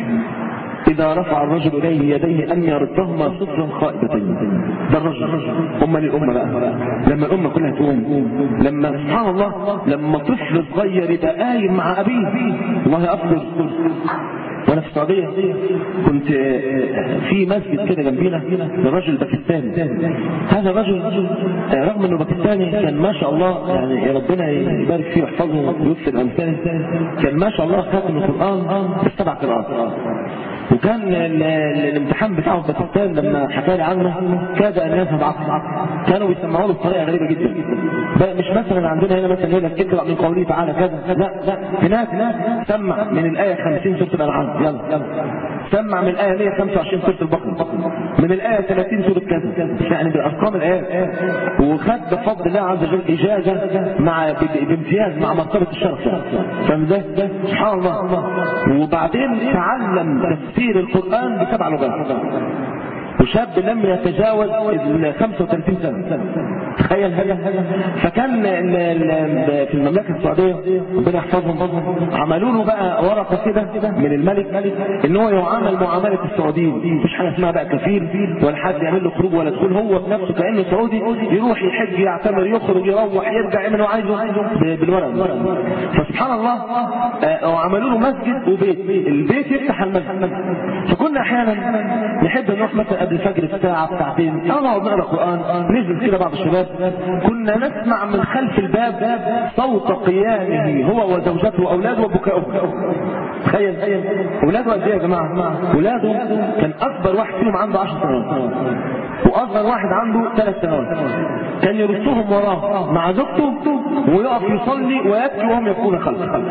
إذا رفع الرجل إليه يديه أن يردهما صفرا خائبتين. ده الرجل. أمة للأمة بقى لما الأمة كلها تقوم، لما سبحان الله لما طفل صغير يبقى قايم مع أبيه. والله أذكر وانا في السعوديه كنت في مسجد كده جنبينا لرجل باكستاني. هذا الرجل رغم انه باكستاني كان ما شاء الله، يعني يا ربنا يبارك فيه ويحفظه ويكثر امثاله، كان ما شاء الله خاتم القران بالسبع قراءات. وكان الامتحان بتاعه في باكستان لما حكى لي عنه كاد ان يذهب عقله، كانوا بيسمعوا له بطريقه غريبه جدا. مش مثلا عندنا هنا مثلا يقول لك اقرا من قوله تعالى كذا، لا لا، هناك سمع من الايه خمسين سوره الانعام، يلا يلا سمع من الايه مئة وخمسة وعشرين سوره البقره، من الايه ثلاثين سوره كذا، يعني بارقام الايات. وخد بفضل الله عز وجل اجازه مع بامتياز مع مرتبه الشرف، فاهم ازاي؟ سبحان الله. وبعدين تعلم تفسير القران بسبع لغات، وشاب لم يتجاوز ال خمسة وثلاثين سنة. تخيل هذا. فكان في المملكة السعودية ربنا يحفظهم عملوا له بقى ورقة كده من الملك ان هو يعامل معاملة السعوديين، مفيش حاجة اسمها بقى كفيل ولا حد يعمل له خروج ولا دخول، هو بنفسه كأنه سعودي يروح يحج يعتمر يخرج يروح يرجع يعمل اللي عايزه بالورق. فسبحان الله وعملوا له مسجد وبيت، البيت يفتح المسجد. فكنا احيانا نحب نروح مثلا قبل الفجر بساعة ساعتين نقعد نقرا قرآن، ننزل كده بعض الشباب كنا نسمع من خلف الباب صوت قيامه هو وزوجته واولاده وبكاؤه. تخيل اولاده قد ايه يا جماعه؟ اولاده كان اكبر واحد فيهم عنده عشر سنوات واصغر واحد عنده ثلاث سنوات، كان يرصهم وراه مع زوجته ويقف يصلي ويبكي وهم يبكون خلفه.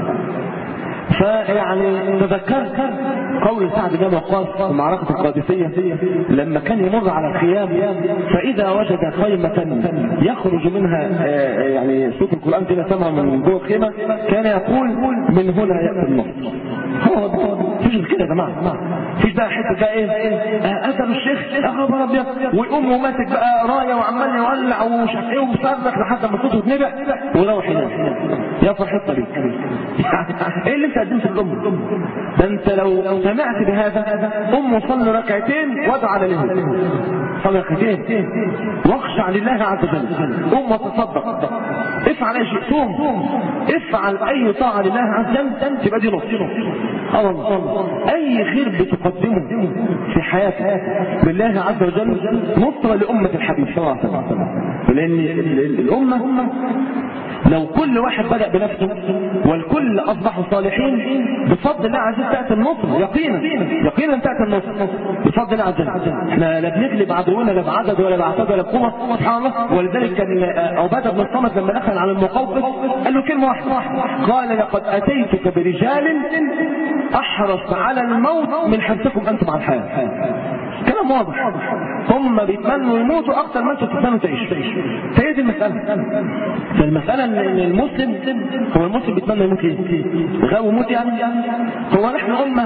فيعني تذكرت قول سعد بن وقاص في معركة القادسية لما كان يمر على الخيام فإذا وجد خيمة يخرج منها يعني صوت القرآن كده سمع من جوه الخيمة كان يقول من هنا يأتي النصر. هو فيش كده يا جماعة، فيش بقى حتة بقى ايه قتلوا الشيخ يا خبر ابيض ويقوم ماسك بقى راية وعمال يولع ومش عارف ايه ومصرخ لحد ما صوته اتنبع ويروح ينام. يا فرحتنا بيك ايه اللي انت قدمت للأم؟ ده انت لو سمعت بهذا أم صلي ركعتين وادعى على اليهود، صلي ركعتين واخشع لله عز وجل، أم تصدق، افعل اي شيء، صوم، افعل اي طاعة لله عز وجل تبقى دي نص. اه والله اي خير بتقدمه في حياتك بالله عز وجل نصرة لأمة الحبيب صلى الله عليه وسلم. لأن الأمة لو كل واحد بدأ بنفسه والكل أصبحوا صالحين بفضل الله عز وجل تأتي النصر، يقينا يقينا تأتي النصر بفضل الله عز وجل. احنا لا بنغلب عدونا لا بعدد ولا بعتاد ولا بقوة سبحان الله. ولذلك كان عبادة بن الصامت لما دخل على المقوقس قال له كلمة واحدة، قال لقد أتيتك برجال أحرص على الموت من حرصكم أنتم على الحياة. كلام واضح، هم بيتمنوا يموتوا أكثر ما أنتم تتمنوا تعيشوا. فهي دي المسألة. فالمسألة ان المسلم هو المسلم بيتمنى يموت ايه؟ غاوي يموت يعني؟ هو نحن أمة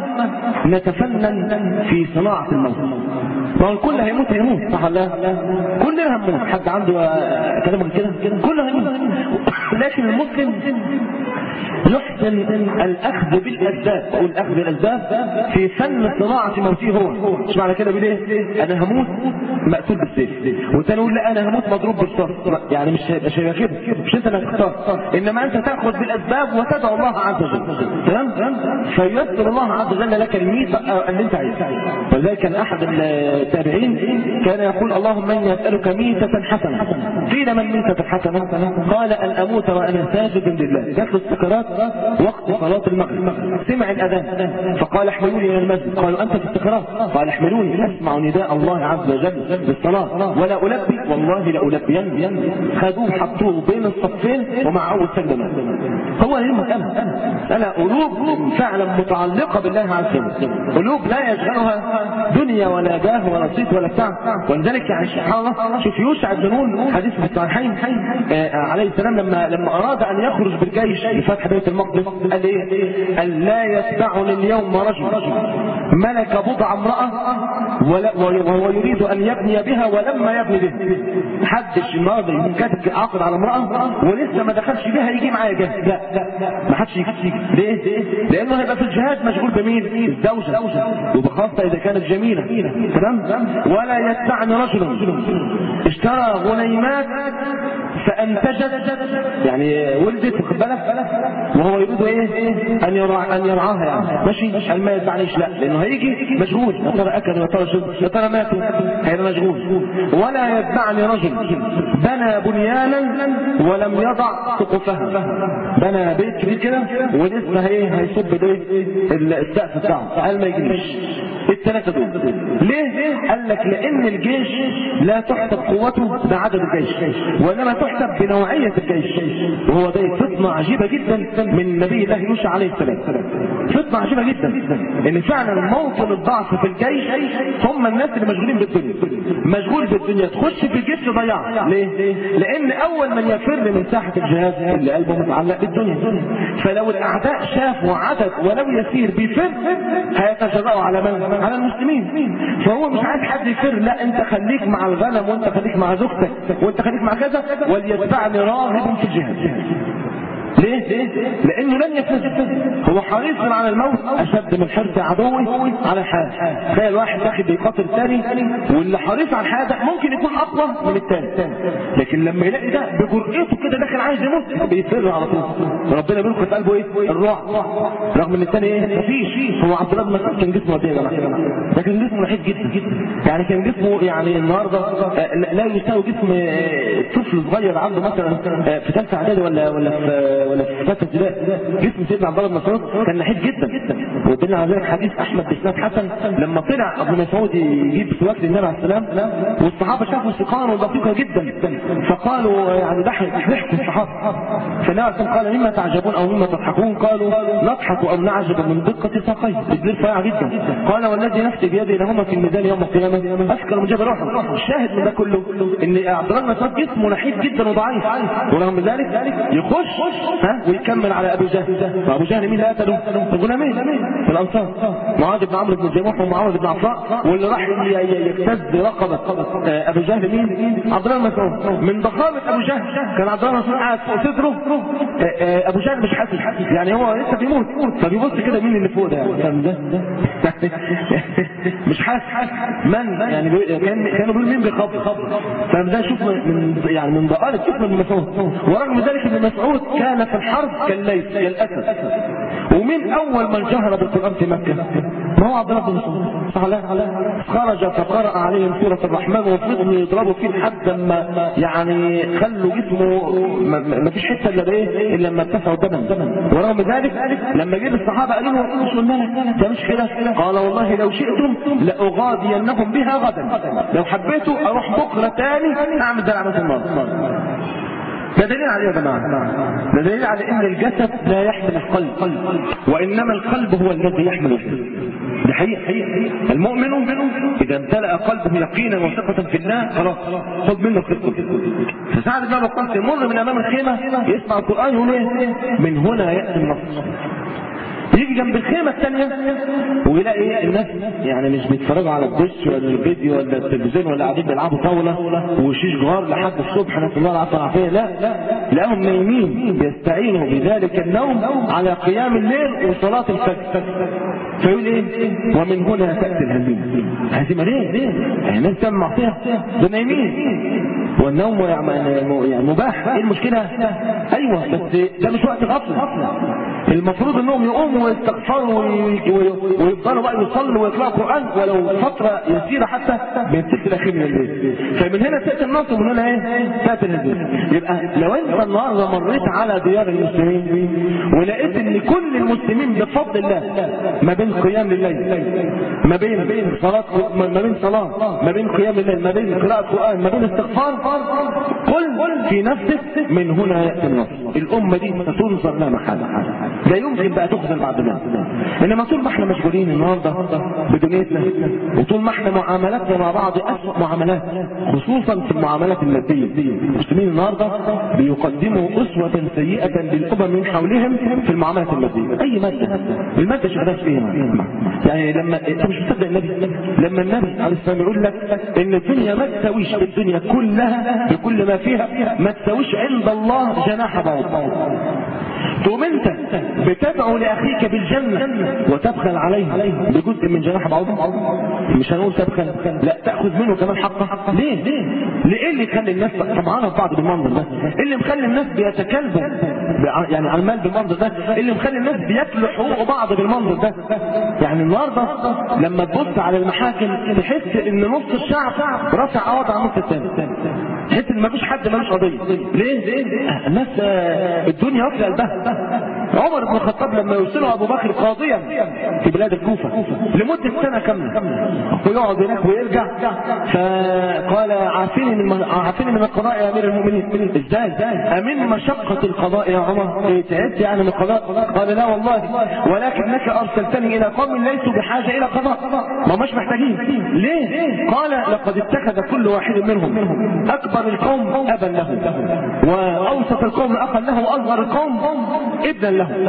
نتفنن في صناعة الموت. ما هو الكل هيموت هيموت صح ولا لا؟ كلنا هنموت، حد عنده كلام كده؟ كلنا هيموت. لكن المسلم يحسن الأخذ بالأسباب أو الأخذ بالأسباب في فن صناعة موته هو. مش معنى كده بيقول ايه؟ أنا هموت مقتول بالسيف، والتاني يقول لا أنا هموت مضروب بالصرف. يعني مش مش هيبقى كده، مش أنت اللي هتختار، إنما أنت تأخذ بالأسباب وتدعو الله عز وجل. تمام؟ فييسر الله عز وجل لك الميت اللي أنت عايزه. ولذلك كان أحد التابعين كان يقول اللهم إني أسألك ميتة حسنة. قيل من ميتة حسنة؟ قال أن أموت وأنا ساجد لله. جات له السكرات وقت صلاة المغرب، سمع الأذان فقال احملوني إلى المسجد. قالوا أنت في السكرات؟ قال احملوني أسمع نداء الله عز وجل بالصلاة ولا ألبي والله لألبين. خذوه حطوه بين الصفين ومع أول سجدة. هو هي المسألة أنا قلوب فعلا متعلقة بالله عز وجل، قلوب لا يشغلها دنيا ولا جاه ولا صيت ولا بتاع. ولذلك يعني سبحان الله شوف يوشع بن نون حديث في الصحيحين عليه السلام لما لما أراد أن يخرج بالجيش لفتح بيت المقدس قال ايه؟ قال لا يتبعني اليوم رجل ملك بضع امرأة وهو يريد ان يبني بها ولما يبني بها. محدش النهارده كاتب عقد على امرأة ولسه ما دخلش بها يجي معايا جاهز، لا لا ما حدش يجي. ليه؟ لانه هيبقى في الجهاد مشغول بمين؟ الزوجة، وبخاصة اذا كانت جميلة. تمام؟ ولا يتبعني رجل اشترى غنيمات فانتجت يعني ولدت واخد بالك وهو يريد ايه؟ ان يرعى ان يرعاها يعني ماشي. قال ما يتبعنيش لا، لانه هيجي مشغول يا ترى اكل يا ترى شرب يا ترى ماتوا هيبقى مشغول. ولا يتبعني رجل بنى بنيانا ولم يضع سقفها، بنى بيت كبير كده ولسه هي هيصب ده السقف بتاعه. قال ما يجيش. الثلاثه دول ليه؟ قال لك لان الجيش لا تحسب قوته بعدد الجيش وانما تحسب بنوعيه الجيش. وهو ده فتنه عجيبه جدا من نبي الله يوشع عليه السلام، فتنه عجيبه جدا ان فعلا موطن الضعف في الجيش هم الناس اللي مشغولين بالدنيا. مشغول بالدنيا تخش في الجيش تضيعها. ليه؟ لان اول من يفر من ساحه الجهاد اللي قلبه متعلق بالدنيا. فلو الاعداء شافوا عدد ولو يسير بيفر هيتجرأوا على من؟ على المسلمين. فهو مش عايز حد يفر، لا انت خليك مع الغنم، وانت خليك مع زوجتك، وانت خليك مع كذا، وليتبعني راغب في الجهاد. ليه؟ لانه لن يفز، هو حريص على الموت اشد من حرص عدوي على الحياه. تخيل واحد داخل بيقاتل ثاني، واللي حريص على الحياه ده ممكن يكون اقوى من الثاني، لكن لما يلاقي ده بجرأته كده داخل عايز يموت بيفر على طول. ربنا بيلقي في قلبه ايه؟ الرعب، رغم ان الثاني ايه؟ مفيش. هو عبد الله بن مسعود كان جسمه قد ايه يا جماعه؟ ده كان جسمه نحيف جدا جدا، يعني كان جسمه يعني النهارده لا يساوي جسم طفل صغير عنده مثلا في ثالثه اعدادي ولا ولا في ولا في فتره ابتدائي. جسم سيدنا عبد الله بن مسعود كان نحيف جدا جدا، ودلنا على ذلك حديث احمد باسناد حسن لما طلع ابو مسعود يجيب سواك للنبي عليه السلام، والصحابه شافوا سقانه دقيقه جدا، فقالوا يعني ضحكوا الصحابه، فالنبي عليه السلام قال مما تعجبون او مما تضحكون؟ قالوا نضحك او نعجب من دقه ساقيه، الدليل صايع جدا. قال والذي نفسي بيده لهما في الميدان يوم القيامه اذكر من جبل روحه. الشاهد من ده كله ان عبد الله بن مسعود جسمه نحيف جدا وضعيف، ورغم ذلك يخش ها ويكمل على ابو جهل. وابو جهل مين اللي قتله؟ الغلامين في الانصار، معاذ بن عمرو بن جموح ومعاذ بن عفراء، واللي راح يجتز رقبه ابو جهل مين؟ عبد الله بن مسعود. من ضخامه ابو جهل كان عبد الله بن مسعود قاعد فوق صدره، ابو جهل مش حاسس، يعني هو لسه بيموت، فبيبص كده مين اللي فوق ده؟ مش حاسس من يعني كانوا بيقولوا مين بيخبط، فده شوف من يعني من ضآلة جسم ابن مسعود. ورغم ذلك ابن مسعود كان في الحرب كالليث كالاسد. ومن اول من جهر بالقران في مكه ما هو عبد الله بن مسعود، صح ولا لا؟ خرج فقرأ عليهم سوره الرحمن وفضلوا يضربوا فيه لحد ما يعني خلوا جسمه ما فيش حته الا ايه الا لما اتسعوا الدم. ورغم ذلك لما جه الصحابه قالوا له مش قلنا لك ده مش كده؟ قال والله لو شئتم لاغادينهم بها غدا، لو حبيتوا اروح بكره تاني اعمل ده على النار. ده دليل عليه يا جماعه، ده دليل على ان الجسد لا يحمل القلب، وانما القلب هو الذي يحمل الجسد. ده حقيقي. المؤمن اذا امتلأ قلبه يقينا وثقة في الله خلاص خد منه خطه. فسعد بن ابي وقاص يمر من امام الخيمه يسمع القران يقول ايه؟ من هنا ياتي النصر. يجي جنب الخيمه الثانيه ويلاقي ايه؟ الناس يعني مش بيتفرجوا على الدش ولا الفيديو ولا التلفزيون ولا قاعدين بيلعبوا طاوله وشيش جار لحد الصبح نسال الله العافيه والعافيه، لا لهم نايمين يستعينوا بذلك النوم على قيام الليل وصلاه الفجر. فيقول ايه؟ ومن هنا تاتي الهزيمه. هزيمه ليه؟ ليه؟ يعني الناس تعمل معصيه ده نايمين، والنوم يعني مباح، ايه المشكله؟ ايوه بس ده مش وقت غفله، المفروض انهم يقوموا ويستغفروا ويفضلوا بقى يصلوا ويقرأوا قرآن ولو فترة يسيرة حتى بيمسك الاخير من الليل. فمن هنا تأتي النصر ومن هنا ايه؟ تأتي الهزيمة. يبقى لو انت النهارده مريت على ديار المسلمين ولقيت ان كل المسلمين بفضل الله ما بين قيام الليل، ما بين صلاة، ما بين صلاة، ما بين قيام الليل، ما بين قراءة قرآن، ما بين استغفار، قل في نفسك من هنا يأتي النصر. الأمة دي ستنصر لا محالة، لا يمكن بقى تخزن بعد ذلك. انما طول ما احنا مشغولين النهارده بدنيتنا، وطول ما احنا معاملاتنا مع بعض اسوء معاملات، خصوصا في المعاملات الماديه، المسلمين النهارده بيقدموا اسوه سيئه للامم من حولهم في المعاملات الماديه. اي ماده الماده شغاله فيها، يعني لما انت مش مصدق النبي لما النبي عليه السلام يقول لك ان الدنيا ما تساويش، الدنيا كلها بكل ما فيها ما تساويش عند الله جناح بعوض. تقوم انت بتدعو لاخيك بالجنه وتبخل عليه بجزء من جناح بعوضه؟ مش هنقول تبخل، لا تاخذ منه كمان حقه. ليه؟ ليه اللي يخلي الناس طمعانه في بعض بالمنظر ده؟ اللي مخلي الناس بيتكلبوا يعني على المال بالمنظر ده؟ اللي مخلي الناس بياكلوا حقوق بعض بالمنظر ده؟ يعني النهارده لما تبص على المحاكم تحس ان نص الشعب رافع قواضي على النص الثاني، تحس ان مفيش حد مالوش قضيه. ليه؟ الناس الدنيا واكله قلبها. عمر بن الخطاب لما يرسله ابو بكر قاضيا في بلاد الكوفه لمده سنه كامله ويقعد هناك ويرجع، فقال عافيني من عافيني من القضاء يا امير المؤمنين. ازاي؟ امن مشقه القضاء يا عمر؟ إيه تعبت يعني من القضاء؟ قال لا والله، ولكنك ارسلتني الى قوم ليسوا بحاجه الى قضاء، ما مش محتاجين. ليه؟ قال لقد اتخذ كل واحد منهم اكبر القوم ابا له، واوسط القوم اقل له، واصغر القوم ابنا له. له،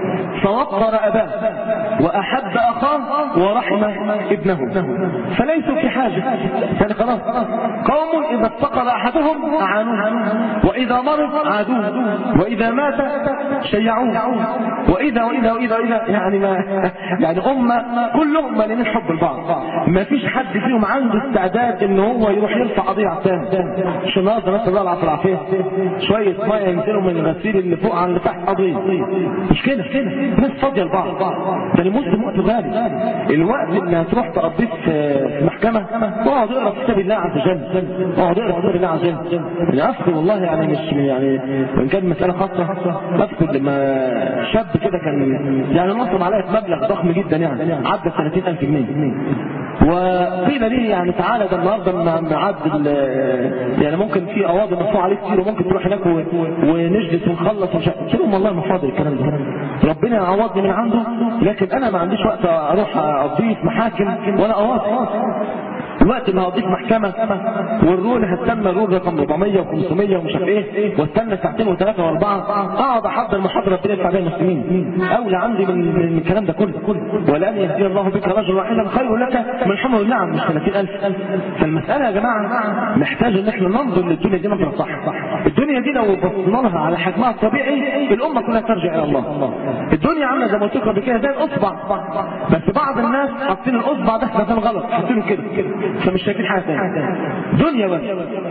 فوقر اباه واحب اخاه ورحم ابنه، فليسوا في حاجه. يعني خلاص قوم اذا افتقر احدهم اعانوه، واذا مرض عادوه، واذا مات شيعوه، واذا واذا واذا واذا يعني ما يعني امه كلهم مالين حب البعض، ما فيش حد فيهم عنده استعداد ان هو يروح يرفع قضيه على الثاني. مش النهارده ناس الله العافيه العافيه شويه ميه ينزلوا من الغسيل اللي فوق على اللي تحت قضيه، مش كده كده ناس فاضيه لبعض. ده المسلم وقت غالي، الوقت اللي هتروح تقضيه في محكمه اقعد اقرا في كتاب الله عز وجل، اقعد اقرا في كتاب الله عز وجل. يعني اذكر والله يعني مش يعني وان كان مساله خاصه، اذكر لما شاب كده كان يعني نصب عليا مبلغ ضخم جدا يعني عدى ثلاثين ألف جنيه، وقيل لي يعني تعالى ده النهارده ميعاد يعني ممكن في قواضي مرفوع عليك كتير وممكن تروح هناك ونجلس ونخلص ومش قلت لهم والله ما فاضي الكلام ده، ربنا يعوضني من عنده، لكن انا ما عنديش وقت اروح اقضيه في محاكم ولا قواضي. الوقت اللي هقضيه في محكمه والرول هستنى الرول رقم أربعمية وخمسمية ومش عارف ايه، واستنى ساعتين وثلاثه واربعه اقعد احضر محاضره ربنا يدفع بيها المسلمين، اولى عندي من من الكلام ده كله. ولن يهدي الله بك رجلا واحدا خير لك من حمر النعم، مش ثلاثين ألف. فالمساله يا جماعه محتاجه ان احنا ننظر للدنيا دي نظره صح. الدنيا دي لو بصينا لها على حجمها الطبيعي الامه كلها ترجع الى الله. الدنيا عامله زي ما قلت لكم كده زي الاصبع، بس بعض الناس حاطين الاصبع ده ده غلط، حاطينه كده فمش شايفين حاجه ثانيه. دنيا بس،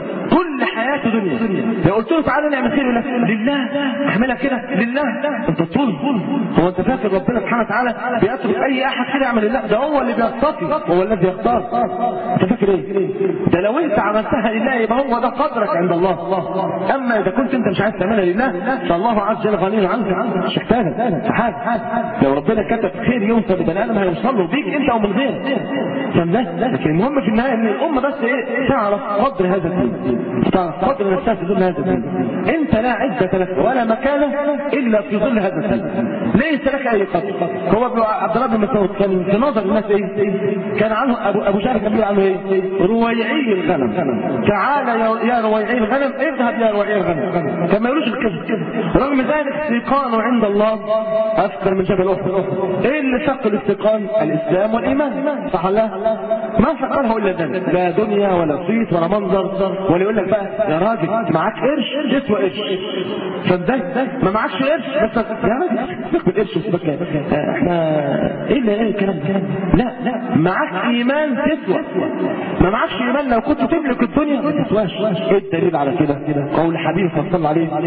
كل حياته دنيا. لو قلت له تعالى نعمل خير يقول لك لله، اعملها كده لله. انت طول هو انت فاكر ربنا سبحانه وتعالى بيترك اي احد كده يعمل لله؟ ده هو اللي بيصطفي، هو الذي يختار. انت فاكر ايه؟ ده لو انت عملتها لله يبقى هو ده قدرك عند الله. اما اذا كنت انت مش عايز تعملها لله فالله عز وجل غني عنك، مش محتاج حاجه. لو ربنا كتب خير يوصل لبني ادم هيوصل له بيك انت او من غيرك. فاهم؟ لكن المهم في النهايه ان الامه بس ايه تعرف قدر هذا الدين، تعرف قدر نفسها في ظل هذا الدين. انت لا عزه لك ولا مكانه الا في ظل هذا الدين، ليس لك اي قدر. هو ابن عبد الله بن مسعود كان في نظر الناس ايه؟ كان عنه ابو ابو جهل كان بيقول عنه ايه؟ رويعي الغنم. تعالى يا رويعي الغنم، اذهب يا رويعي الغنم. كان ما يقولوش الكذب. رغم ذلك استيقانه عند الله اثقل من جبل احد. ايه اللي ثقل الاستيقان؟ الاسلام والايمان، صح ولا لا؟ ما ثقله الا ذلك، لا دنيا ولا صيت ولا منظر ولا يقول لك بقى يا راجل معاك قرش جسوه قرش، فده ما معكش قرش بس يا راجل سيبك بالقرش وسيبك احنا ايه اللي ايه الكلام ده؟ لا لا معاك ايمان تسوى، ما معكش ايمان لو كنت تملك الدنيا ما تسواش. ايه الدليل على كده؟ قول حبيبي صلى الله عليه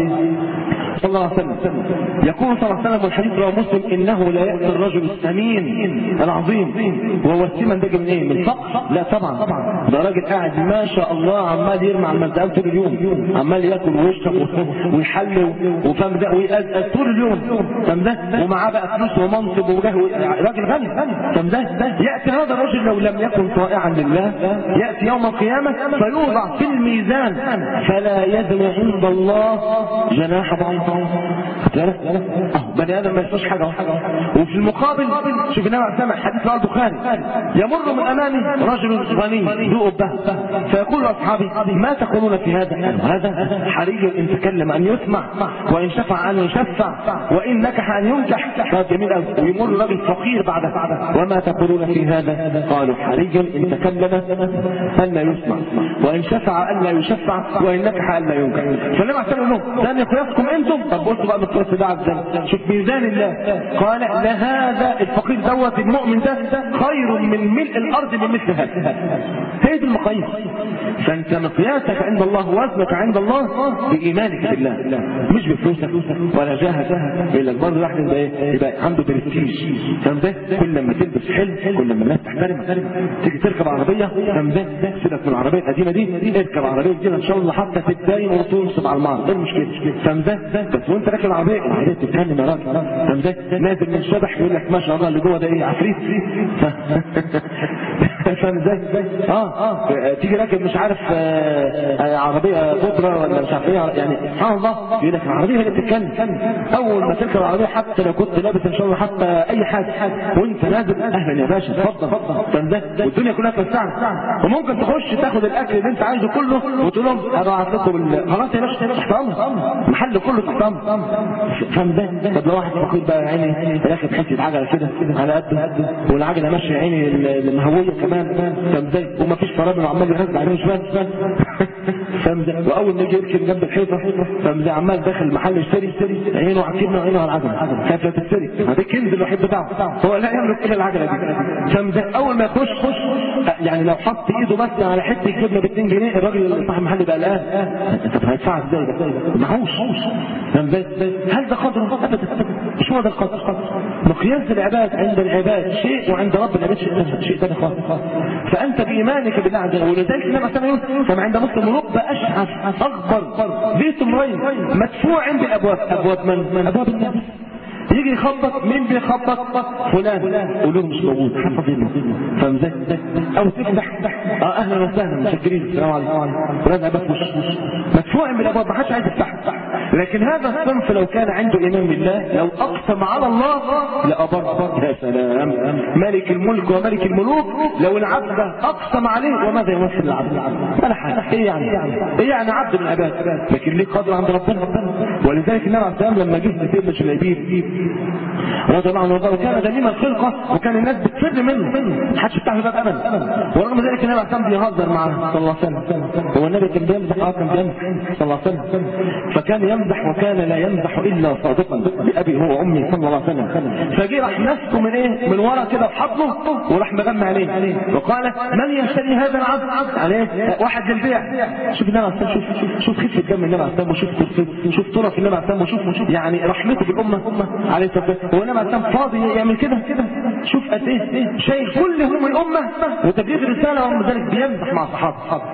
صلى الله عليه وسلم، يقول صلى الله عليه وسلم والحديث رواه مسلم: انه لا ياتي الرجل السمين العظيم وهو السمن ده من ايه؟ من الفقر؟ لا طبعا، ده راجل قاعد ما شاء الله عمال يرمي على المزقات طول اليوم، عمال ياكل ويشرب ويحل وفهم ده ويقزقز طول اليوم، فهم ده ومعاه بقى فلوس ومنصب وجاه، راجل غني، فهم ده ياتي هذا الرجل لو لم يكن طائعا لله ياتي يوم القيامه فيوضع في الميزان فلا يزن عند الله جناح بعوضه. بني ادم ما يسواش حاجه. وفي المقابل شوف النبي عليه الصلاه حديث رواه البخاري: يمر من امامي رجل غني ذو أبه فيقول لاصحابه: ما تقولون في هذا؟ هذا حري ان تكلم ان يسمع، وان شفع ان يشفع، وان نكح ان ينكح. هذا جميل قوي. ويمر رجل فقير بعده: وما تقولون في هذا؟ قالوا: حري ان تكلم ان لا يسمع، وان شفع ان لا يشفع، وان نكح ان لا ينكح. فالنبي عليه الصلاه والسلام ده مقياسكم انتم. طب بصوا بقى بالقياس ده عزام، شوف ميزان الله. قال: لهذا الفقير دوت المؤمن ده خير من ملء الارض بمثل هذا. هي دي المقاييس. فانت مقياسك عند الله وزنك عند الله بايمانك بالله، مش بفلوسك ولا جاهك. الا برضه الواحد يبقى ايه؟ يبقى عنده برستيج. فاهم ده؟ كل لما تلبس حلو كل لما الناس تحترمك. تيجي تركب عربيه، فاهم ده؟ سيبك من العربيه القديمه دي، اركب عربيه جديده ان شاء الله حتى تتداين وتنصب على المعرض، ايه المشكله؟ فاهم ده؟ بس وانت راكب العربيه العربيه تتكلم يا راجل، فاهم ده؟ نازل من الشبح يقول لك ما شاء الله اللي جوه ده ايه؟ عفريت. فاهم ازاي؟ اه اه تيجي راكب مش عارف آه عربيه بودره ولا مش عارف ايه، يعني سبحان الله يقول لك العربيه هي اللي بتتكلم. اول ما تركب العربيه حتى لو كنت لابس ان شاء الله حتى اي حاجه وانت نازل اهلا يا باشا اتفضل اتفضل ده، والدنيا كلها توسعت. وممكن تخش تاخد الاكل اللي انت عايزه كله وتقول لهم ابعت لكم خلاص يا باشا تحت امر، المحل كله تحت امر. فاهم ده؟ طب لو واحد فقير بقى عيني راكب حته عجله كده على قده والعجله ماشيه عيني المهويه كمان، فاهم ازاي؟ ومفيش فرامل وعمال يهز عليه مش فاهم فاهم ازاي؟ واول ما يجي يركب جنب الحيطه فاهم ازاي؟ عمال داخل المحل يشتري عينه على الكبنه وعينه على العجله، خايف لا تشتري. هذا الكنز الوحيد بتاعه، هو لا يملك الا العجله دي. فاهم ازاي؟ اول ما يخش خش يعني لو حط ايده بس على حته جبنه ب اتنين جنيه الراجل صاحب المحل بقى قلقان، انت هتدفع ازاي ده؟ معهوش. فاهم ازاي؟ هل ده قدره؟ ابدا مش هو ده القدر. مقياس العباد عند العباد شيء وعند رب العباد شيء شيء ثاني خالص. فانت بايمانك بالله عز وجل، ولذلك النبي صلى الله عليه وسلم كما عند مسلم رب اشعث اكبر ذي سمرين مدفوع عند الابواب. ابواب من؟ ابواب الناس. يجي يخبط، مين بيخبط؟ فلان، قولوا مش موجود حفظينه. فاهم ازاي؟ او تفتح اه اهلا وسهلا مشكرين السلام عليكم ورجع بس مش مدفوع من الابواب، ما حدش عايز يفتحها. لكن هذا الصنف لو كان عنده ايمان بالله لو اقسم على الله لابر. يا سلام، ملك الملك وملك الملوك لو العبد اقسم عليه وماذا يمثل العبد؟ ولا حاجه. ايه يعني؟ ايه يعني عبد من العباد؟ لكن ليه قدر عند ربنا. ولذلك النبي عليه الصلاه والسلام لما جه لسيدنا شليبيب رضي الله عنه وارضاه وكان غنيم الخلقه وكان الناس بتفر منه، ما حدش يفتح له باب ابدا. ورغم ذلك النبي عليه الصلاه والسلام بيهزر معاه صلى الله عليه وسلم. هو النبي كان بيمزح، اه كان بيمزح صلى الله عليه وسلم. فكان يمزح وكان لا يمزح الا صادقا بابي هو وامي صلى الله عليه وسلم. فجي راح مسكه من ايه؟ من ورا كده بحضنه وراح مغمى عليه وقال من يشتري هذا العبد عليه؟ واحد للبيع. شوف النبي عليه الصلاه والسلام، شوف شوف خفه دم النبي عليه الصلاه والسلام، وشوف شوف طرف النبي عليه الصلاه والسلام، وشوف يعني رحمته بالامه عليه الصلاه والسلام. هو النبي عليه الصلاه والسلام فاضي يعمل كده كده؟ شوف قد ايه شايل كل هم الامه وتبليغ الرساله، ورغم ذلك بيمزح مع الصحابه.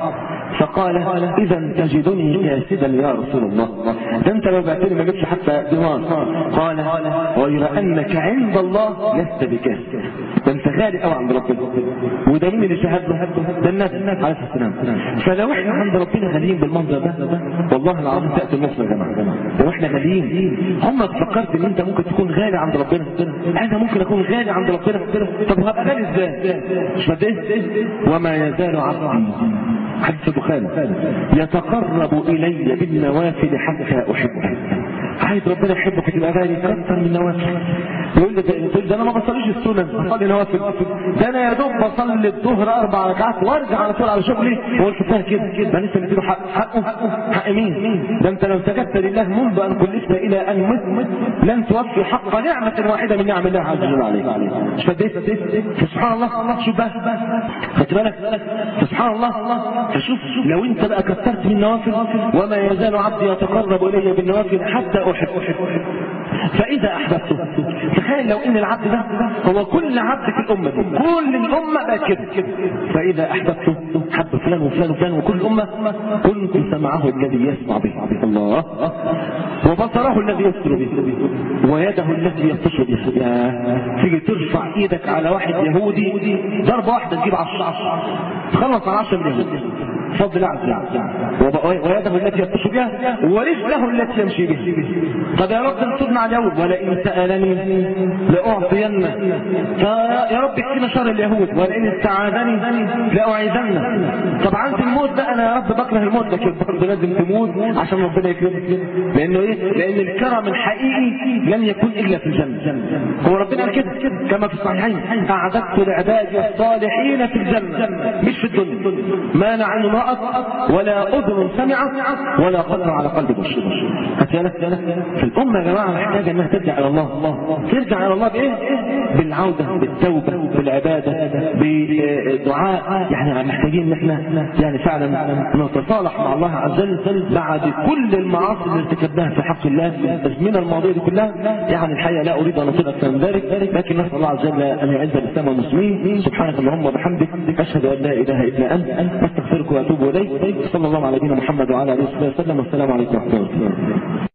فقال اذا تجدني كاسدا يا رسول الله، ده انت لو بعتني ما جبتش حتى دينار. قال غير انك عند الله لست بكاسد، ده انت غالي قوي عند ربنا. وده مين اللي شهد له؟ ده النبي عليه الصلاه والسلام. فلو احنا عند ربنا غاليين بالمنظر ده والله العظيم تاتي النصر يا جماعه. لو احنا غاليين، عمرك فكرت ان انت ممكن تكون غالي عند ربنا؟ انا ممكن اكون غالي عند ربنا. طب هبقى غالي ازاي؟ مش بديه وما يزال عبدي حديث البخاري يتقرب الي بالنوافل حتى احبه. عايز ربنا يحبك تبقى غالي كثر من النوافل. يقول لي تقول ده انا ما بصليش السنن، بصلي نوافل، ده انا يا دوب بصلي الظهر اربع ركعات وارجع على طول على شغلي. وقلت فيها كده كده لسه مديله حق حقه حق مين؟ ده انت لو سجدت لله منذ ان كلفت الى ان مت لن توفي حق نعمه واحده من نعم الله عز وجل عليك. مش فديت؟ سبحان الله. شوف بقى خدت بالك؟ سبحان الله. فشوف لو انت بقى كثرت من النوافل وما يزال عبدي يتقرب الي بالنوافل حتى احب. فاذا احببته، تخيل لو ان العبد ده هو كل عبد في الامه دي، كل الامه بقى كده. فاذا احببته حب فلان وفلان وفلان وكل الامه، كنت سمعه الذي يسمع به الله، وبصره الذي يبصر به، ويده التي يبطش بها. تيجي ترفع ايدك على واحد يهودي ضربه واحده تجيب عشرة تخلص على عشرة من اليهود بفضل الله عز وجل. ويده التي يبطش بها ورجله التي يمشي بها. طب يا رب انصرنا على اليهود، ولئن سالني لاعطينه. فيا رب اكفينا شر اليهود، ولئن استعاذني لاعيذنه. طب عند الموت ده انا يا رب بكره الموت، لكن برضه لازم تموت عشان ربنا يكرمك. لانه ايه؟ لان الكرم الحقيقي لن يكون الا في الجنه. هو ربنا قال كده كما في الصحيحين اعددت لعبادي الصالحين في الجنه، مش في الدنيا، ما لا عين رأت ولا اذن سمعت ولا خطر على قلب بشر. في الامه يا جماعه محتاجه انها ترجع الى الله. ترجع الى الله بايه؟ بالعوده، بالتوبه، بالعباده، بالدعاء. يعني محتاجين ان احنا يعني فعلا نتصالح مع الله عز وجل بعد كل المعاصي اللي ارتكبناها في حق الله في الازمنه الماضيه دي كلها. يعني الحقيقه لا اريد ان اطيل اكثر من ذلك، لكن نسال الله عز وجل ان يعز الاسلام والمسلمين. سبحانك اللهم وبحمدك اشهد ان لا اله الا انت استغفرك واتوب اليك. صلى الله على نبينا محمد وعلى اله وصحبه وسلم، والسلام عليكم ورحمه الله.